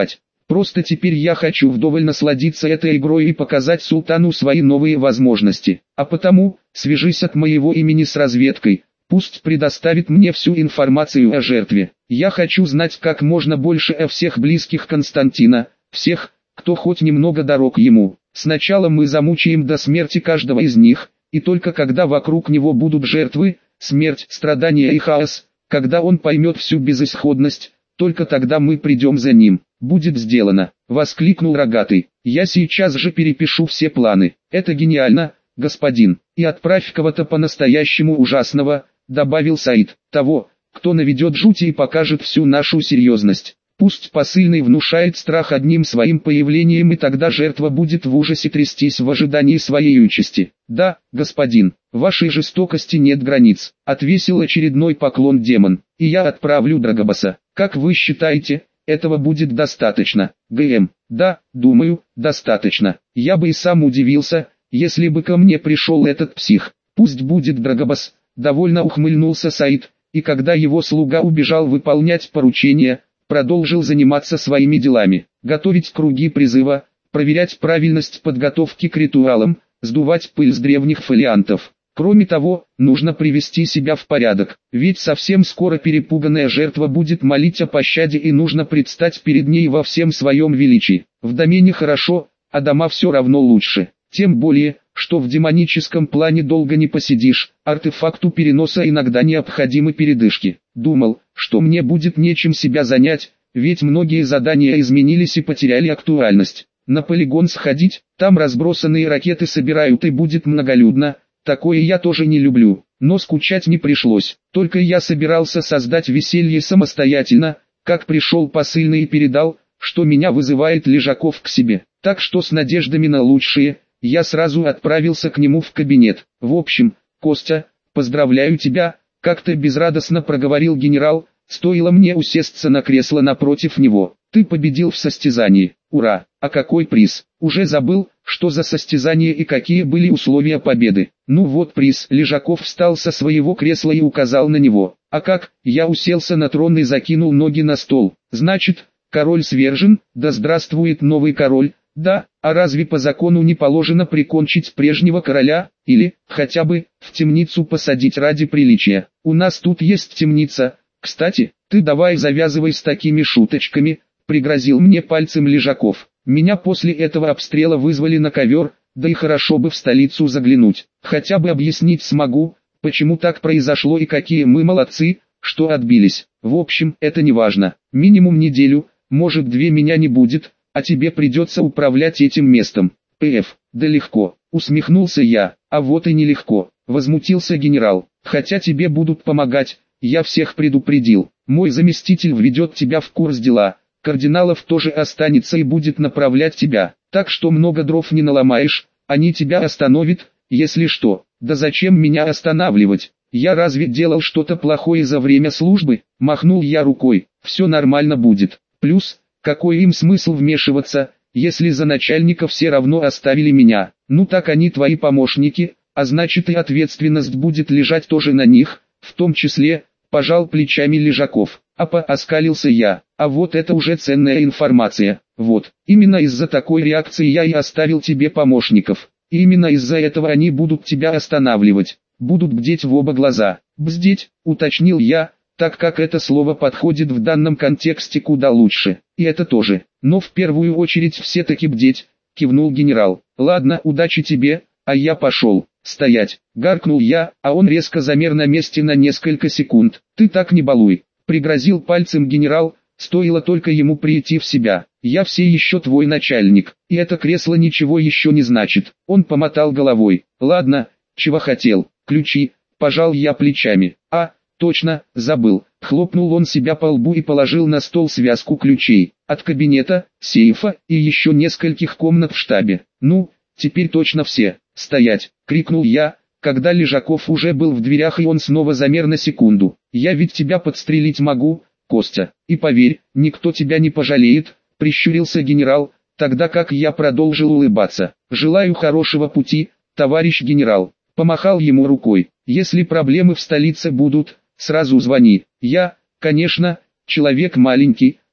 Просто теперь я хочу вдоволь насладиться этой игрой и показать султану свои новые возможности. А потому, свяжись от моего имени с разведкой, пусть предоставит мне всю информацию о жертве. Я хочу знать как можно больше о всех близких Константина, всех, кто хоть немного дорог ему. Сначала мы замучаем до смерти каждого из них, и только когда вокруг него будут жертвы, смерть, страдания и хаос, когда он поймет всю безысходность, только тогда мы придем за ним. «Будет сделано», — воскликнул Рогатый. «Я сейчас же перепишу все планы. Это гениально, господин. И отправь кого-то по-настоящему ужасного», — добавил Саид. «Того, кто наведет жути и покажет всю нашу серьезность. Пусть посыльный внушает страх одним своим появлением, и тогда жертва будет в ужасе трястись в ожидании своей участи». «Да, господин, вашей жестокости нет границ», — отвесил очередной поклон демон. «И я отправлю Драгобаса. Как вы считаете, этого будет достаточно?» ГМ. «Да, думаю, достаточно. Я бы и сам удивился, если бы ко мне пришел этот псих. Пусть будет Драгобас», — довольно ухмыльнулся Саид, и когда его слуга убежал выполнять поручение, продолжил заниматься своими делами. Готовить круги призыва, проверять правильность подготовки к ритуалам, сдувать пыль с древних фолиантов. Кроме того, нужно привести себя в порядок, ведь совсем скоро перепуганная жертва будет молить о пощаде, и нужно предстать перед ней во всем своем величии. В домене хорошо, а дома все равно лучше. Тем более, что в демоническом плане долго не посидишь, артефакту переноса иногда необходимы передышки. Думал, что мне будет нечем себя занять, ведь многие задания изменились и потеряли актуальность. На полигон сходить, там разбросанные ракеты собирают и будет многолюдно. Такое я тоже не люблю, но скучать не пришлось. Только я собирался создать веселье самостоятельно, как пришел посыльный и передал, что меня вызывает Лежаков к себе. Так что с надеждами на лучшее, я сразу отправился к нему в кабинет. «В общем, Костя, поздравляю тебя», — как-то безрадостно проговорил генерал, стоило мне усесться на кресло напротив него. «Ты победил в состязании. Ура! А какой приз? Уже забыл, что за состязание и какие были условия победы?» «Ну вот приз». Лежаков встал со своего кресла и указал на него. «А как?» Я уселся на трон и закинул ноги на стол. «Значит, король свержен? Да здравствует новый король!» «Да, а разве по закону не положено прикончить прежнего короля, или, хотя бы, в темницу посадить ради приличия? У нас тут есть темница. Кстати, ты давай завязывай с такими шуточками», — пригрозил мне пальцем Лежаков. «Меня после этого обстрела вызвали на ковер, да и хорошо бы в столицу заглянуть. Хотя бы объяснить смогу, почему так произошло и какие мы молодцы, что отбились. В общем, это не важно. Минимум неделю, может 2 меня не будет, а тебе придется управлять этим местом». «П.Ф. Да легко», — усмехнулся я. «А вот и нелегко», — возмутился генерал. «Хотя тебе будут помогать, я всех предупредил. Мой заместитель введет тебя в курс дела, Кардиналов тоже останется и будет направлять тебя. Так что много дров не наломаешь, они тебя остановят, если что». «Да зачем меня останавливать? Я разве делал что-то плохое за время службы?» Махнул я рукой. «Все нормально будет. Плюс, какой им смысл вмешиваться, если за начальника все равно оставили меня? Ну так они твои помощники, а значит и ответственность будет лежать тоже на них, в том числе», пожал плечами Лежаков. «Апа», оскалился я, «а вот это уже ценная информация. Вот, именно из-за такой реакции я и оставил тебе помощников. И именно из-за этого они будут тебя останавливать, будут бдеть в оба глаза». «Бздеть», уточнил я, так как это слово подходит в данном контексте куда лучше. «И это тоже, но в первую очередь все-таки бдеть», кивнул генерал. «Ладно, удачи тебе, а я пошел». «Стоять!» — гаркнул я, а он резко замер на месте на несколько секунд. «Ты так не балуй!» — пригрозил пальцем генерал, стоило только ему прийти в себя. «Я все еще твой начальник, и это кресло ничего еще не значит». Он помотал головой. «Ладно, чего хотел? Ключи?» — пожал я плечами. «А, точно, забыл». Хлопнул он себя по лбу и положил на стол связку ключей. От кабинета, сейфа и еще нескольких комнат в штабе. «Ну, теперь точно все». «Стоять!» — крикнул я, когда Лежаков уже был в дверях и он снова замер на секунду. «Я ведь тебя подстрелить могу, Костя, и поверь, никто тебя не пожалеет», — прищурился генерал, тогда как я продолжил улыбаться. «Желаю хорошего пути, товарищ генерал», — помахал ему рукой. «Если проблемы в столице будут, сразу звони. Я, конечно, человек маленький,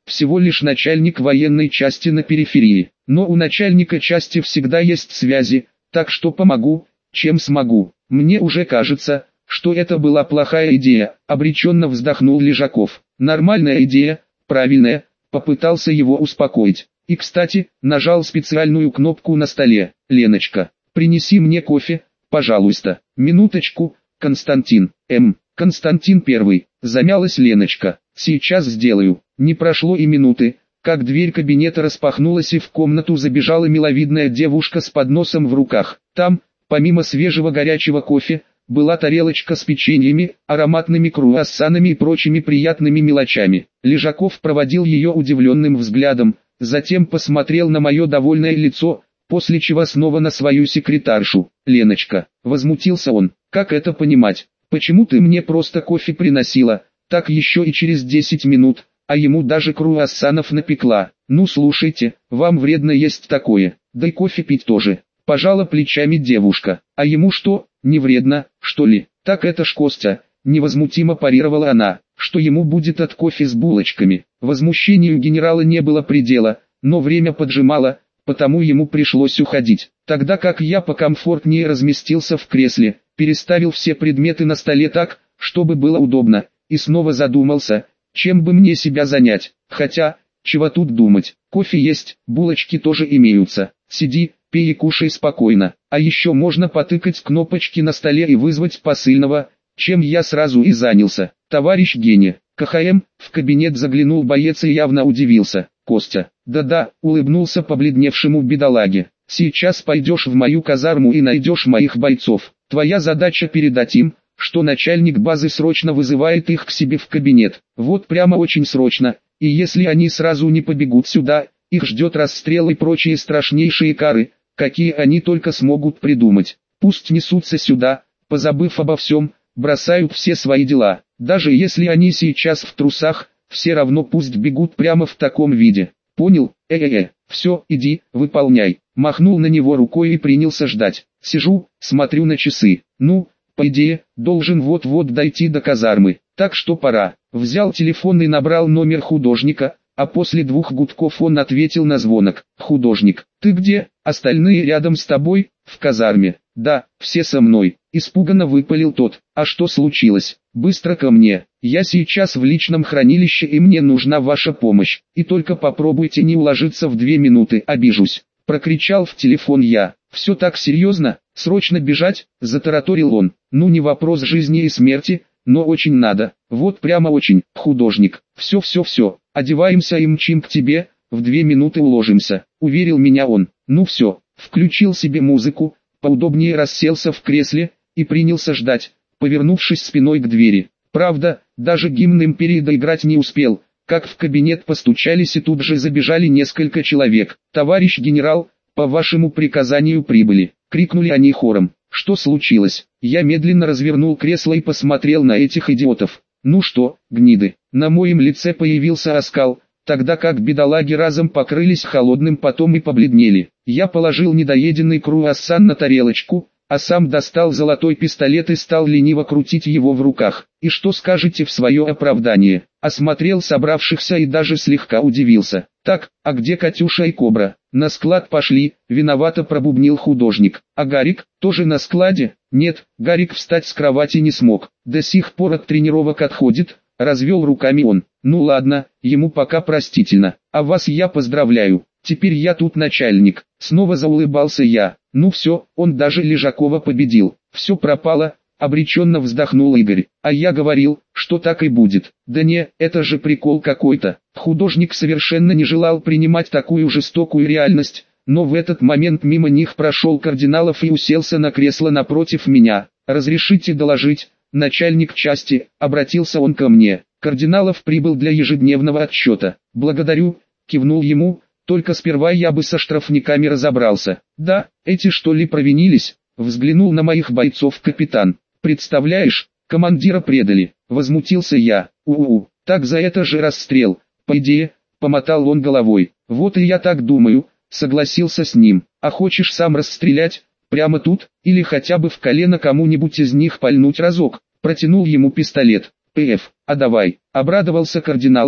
всего лишь начальник военной части на периферии. Но у начальника части всегда есть связи, так что помогу, чем смогу. Мне уже кажется, что это была плохая идея, обреченно вздохнул Лежаков. Нормальная идея, правильная, попытался его успокоить. И кстати, нажал специальную кнопку на столе. Леночка, принеси мне кофе, пожалуйста. Минуточку, Константин. Константин Первый. Замялась Леночка. Сейчас сделаю. Не прошло и минуты, как дверь кабинета распахнулась и в комнату забежала миловидная девушка с подносом в руках. Там, помимо свежего горячего кофе, была тарелочка с печеньями, ароматными круассанами и прочими приятными мелочами. Лежаков проводил ее удивленным взглядом, затем посмотрел на мое довольное лицо, после чего снова на свою секретаршу. «Леночка», — возмутился он, — «как это понимать? Почему ты мне просто кофе приносила, так еще и через 10 минут, а ему даже круассанов напекла? Ну слушайте, вам вредно есть такое, да и кофе пить тоже». Пожала плечами девушка. «А ему что, не вредно, что ли?» «Так это ж Костя», — невозмутимо парировала она, «что ему будет от кофе с булочками». Возмущению генерала не было предела, но время поджимало, потому ему пришлось уходить. Тогда как я покомфортнее разместился в кресле, переставил все предметы на столе так, чтобы было удобно, и снова задумался, чем бы мне себя занять. Хотя, чего тут думать, кофе есть, булочки тоже имеются. Сиди, пей и кушай спокойно. А еще можно потыкать кнопочки на столе и вызвать посыльного, чем я сразу и занялся. Товарищ Геня, КХМ, в кабинет заглянул боец и явно удивился. Костя, да-да, улыбнулся побледневшему бедолаге. Сейчас пойдешь в мою казарму и найдешь моих бойцов. Твоя задача передать им, что начальник базы срочно вызывает их к себе в кабинет. Вот прямо очень срочно, и если они сразу не побегут сюда, их ждет расстрел и прочие страшнейшие кары, какие они только смогут придумать. Пусть несутся сюда, позабыв обо всем, бросают все свои дела. Даже если они сейчас в трусах, все равно пусть бегут прямо в таком виде. Понял? Все, иди, выполняй. Махнул на него рукой и принялся ждать. Сижу, смотрю на часы. Ну, по идее, должен вот-вот дойти до казармы. Так что пора. Взял телефон и набрал номер художника, а после 2 гудков он ответил на звонок. «Художник, ты где? Остальные рядом с тобой, в казарме?» «Да, все со мной», — испуганно выпалил тот. «А что случилось? Быстро ко мне. Я сейчас в личном хранилище и мне нужна ваша помощь. И только попробуйте не уложиться в 2 минуты, обижусь». Прокричал в телефон я. «Все так серьезно? Срочно бежать?» — затараторил он. «Ну не вопрос жизни и смерти, но очень надо. Вот прямо очень, художник. Все, одеваемся и мчим к тебе, в 2 минуты уложимся», — уверил меня он. Ну все, включил себе музыку, поудобнее расселся в кресле и принялся ждать, повернувшись спиной к двери. Правда, даже гимн империи доиграть не успел, как в кабинет постучались и тут же забежали несколько человек. «Товарищ генерал, по вашему приказанию прибыли», — крикнули они хором. «Что случилось?» Я медленно развернул кресло и посмотрел на этих идиотов. «Ну что, гниды?» На моем лице появился оскал, тогда как бедолаги разом покрылись холодным потом и побледнели. Я положил недоеденный круассан на тарелочку, а сам достал золотой пистолет и стал лениво крутить его в руках. «И что скажете в свое оправдание?» Осмотрел собравшихся и даже слегка удивился. «Так, а где Катюша и Кобра?» «На склад пошли», — виновато пробубнил художник. «А Гарик, тоже на складе?» «Нет, Гарик встать с кровати не смог, до сих пор от тренировок отходит», — развел руками он. «Ну ладно, ему пока простительно, а вас я поздравляю, теперь я тут начальник». Снова заулыбался я. «Ну все, он даже Лежакова победил, все пропало», — обреченно вздохнул Игорь. «А я говорил, что так и будет». «Да не, это же прикол какой-то». Художник совершенно не желал принимать такую жестокую реальность, но в этот момент мимо них прошел Кардиналов и уселся на кресло напротив меня. «Разрешите доложить, начальник части», — обратился он ко мне. «Кардиналов прибыл для ежедневного отчета». «Благодарю», — кивнул ему, — «только сперва я бы со штрафниками разобрался». «Да, эти что ли провинились?» — взглянул на моих бойцов капитан. «Представляешь, командира предали», — возмутился я. Так за это же расстрел, по идее», — помотал он головой. «Вот и я так думаю», — согласился с ним. «А хочешь сам расстрелять, прямо тут, или хотя бы в колено кому-нибудь из них пальнуть разок?» Протянул ему пистолет. «А давай», — обрадовался Кардиналов,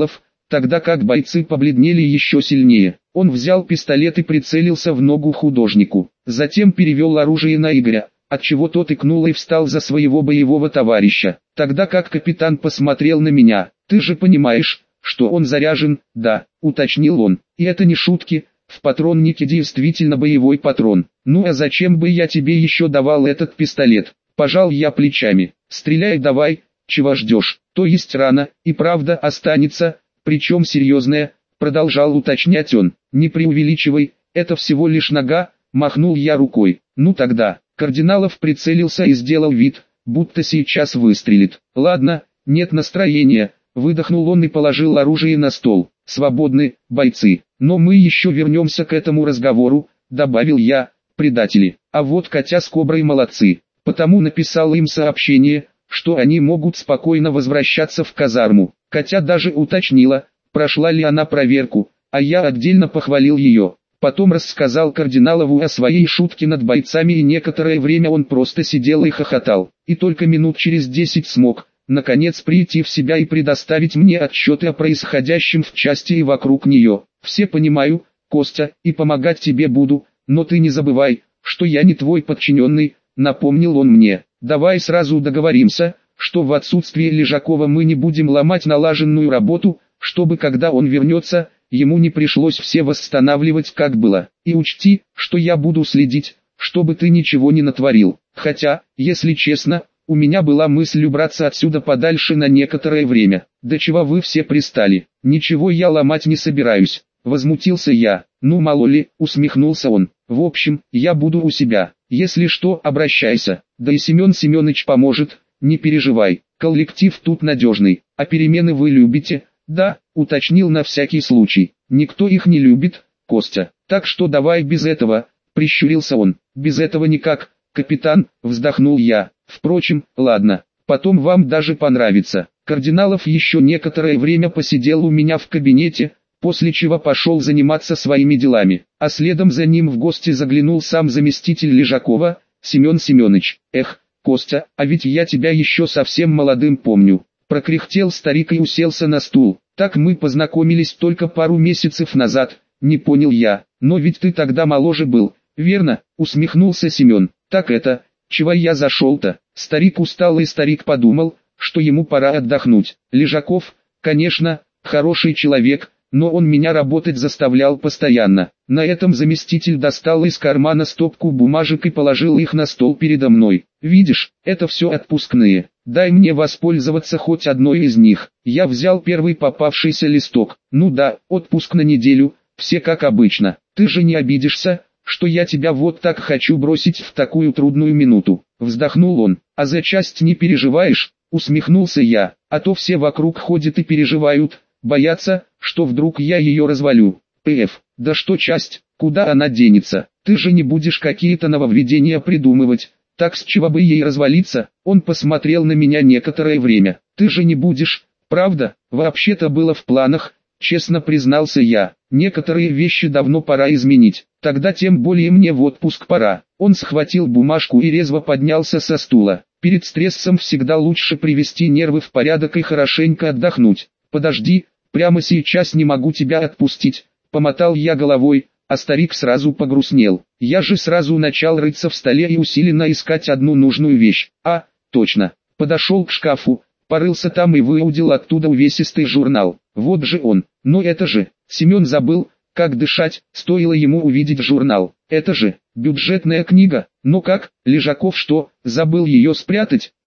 тогда как бойцы побледнели еще сильнее. Он взял пистолет и прицелился в ногу художнику, затем перевел оружие на Игоря, отчего тот икнул и встал за своего боевого товарища, тогда как капитан посмотрел на меня. «Ты же понимаешь, что он заряжен?» «Да», — уточнил он, — «и это не шутки, в патроннике действительно боевой патрон». «Ну а зачем бы я тебе еще давал этот пистолет?» Пожал я плечами. «Стреляй давай, чего ждешь?» «То есть рана, и правда останется, причем серьезная», продолжал уточнять он. «Не преувеличивай, это всего лишь нога», махнул я рукой. «Ну тогда». Кардиналов прицелился и сделал вид, будто сейчас выстрелит. «Ладно, нет настроения», выдохнул он и положил оружие на стол. «Свободны, бойцы. Но мы еще вернемся к этому разговору», добавил я. «Предатели. А вот Катя с Коброй молодцы. Потому написал им сообщение, что они могут спокойно возвращаться в казарму. Катя даже уточнила, прошла ли она проверку, а я отдельно похвалил ее. Потом рассказал Кардиналову о своей шутке над бойцами, и некоторое время он просто сидел и хохотал. И только минут через 10 смог, наконец, прийти в себя и предоставить мне отчеты о происходящем в части и вокруг нее. «Все понимаю, Костя, и помогать тебе буду, но ты не забывай, что я не твой подчиненный», напомнил он мне. «Давай сразу договоримся, что в отсутствие Лежакова мы не будем ломать налаженную работу, чтобы когда он вернется, ему не пришлось все восстанавливать как было. И учти, что я буду следить, чтобы ты ничего не натворил. Хотя, если честно, у меня была мысль убраться отсюда подальше на некоторое время. До чего вы все пристали? Ничего я ломать не собираюсь», возмутился я. «Ну мало ли», усмехнулся он. «В общем, я буду у себя. Если что, обращайся. Да и Семен Семенович поможет, не переживай. Коллектив тут надежный. А перемены вы любите?» «Да», уточнил на всякий случай. «Никто их не любит, Костя. Так что давай без этого», прищурился он. «Без этого никак, капитан», вздохнул я. «Впрочем, ладно, потом вам даже понравится». Кардиналов еще некоторое время посидел у меня в кабинете, после чего пошел заниматься своими делами, а следом за ним в гости заглянул сам заместитель Лежакова, Семен Семенович. «Эх, Костя, а ведь я тебя еще совсем молодым помню», прокряхтел старик и уселся на стул. «Так мы познакомились только пару месяцев назад», не понял я. «Но ведь ты тогда моложе был, верно?» усмехнулся Семен. «Так это, чего я зашел-то?» Старик устал, и старик подумал, что ему пора отдохнуть. «Лежаков, конечно, хороший человек, но он меня работать заставлял постоянно». На этом заместитель достал из кармана стопку бумажек и положил их на стол передо мной. «Видишь, это все отпускные. Дай мне воспользоваться хоть одной из них». Я взял первый попавшийся листок. «Ну да, отпуск на неделю, все как обычно. Ты же не обидишься, что я тебя вот так хочу бросить в такую трудную минуту?» Вздохнул он. «А за часть не переживаешь?» Усмехнулся я. «А то все вокруг ходят и переживают, боятся, что вдруг я ее развалю». «П.Ф. Да что часть, куда она денется? Ты же не будешь какие-то нововведения придумывать, так с чего бы ей развалиться?» Он посмотрел на меня некоторое время. «Ты же не будешь, правда?» «Вообще-то было в планах», честно признался я. «Некоторые вещи давно пора изменить, тогда тем более мне в отпуск пора». Он схватил бумажку и резво поднялся со стула. «Перед стрессом всегда лучше привести нервы в порядок и хорошенько отдохнуть». «Подожди, прямо сейчас не могу тебя отпустить», помотал я головой, а старик сразу погрустнел. Я же сразу начал рыться в столе и усиленно искать одну нужную вещь. А, точно, подошел к шкафу, порылся там и выудил оттуда увесистый журнал. Вот же он. Но это же, Семен забыл, как дышать, стоило ему увидеть журнал. Это же, бюджетная книга. Но как, Лежаков что, забыл ее спрятать?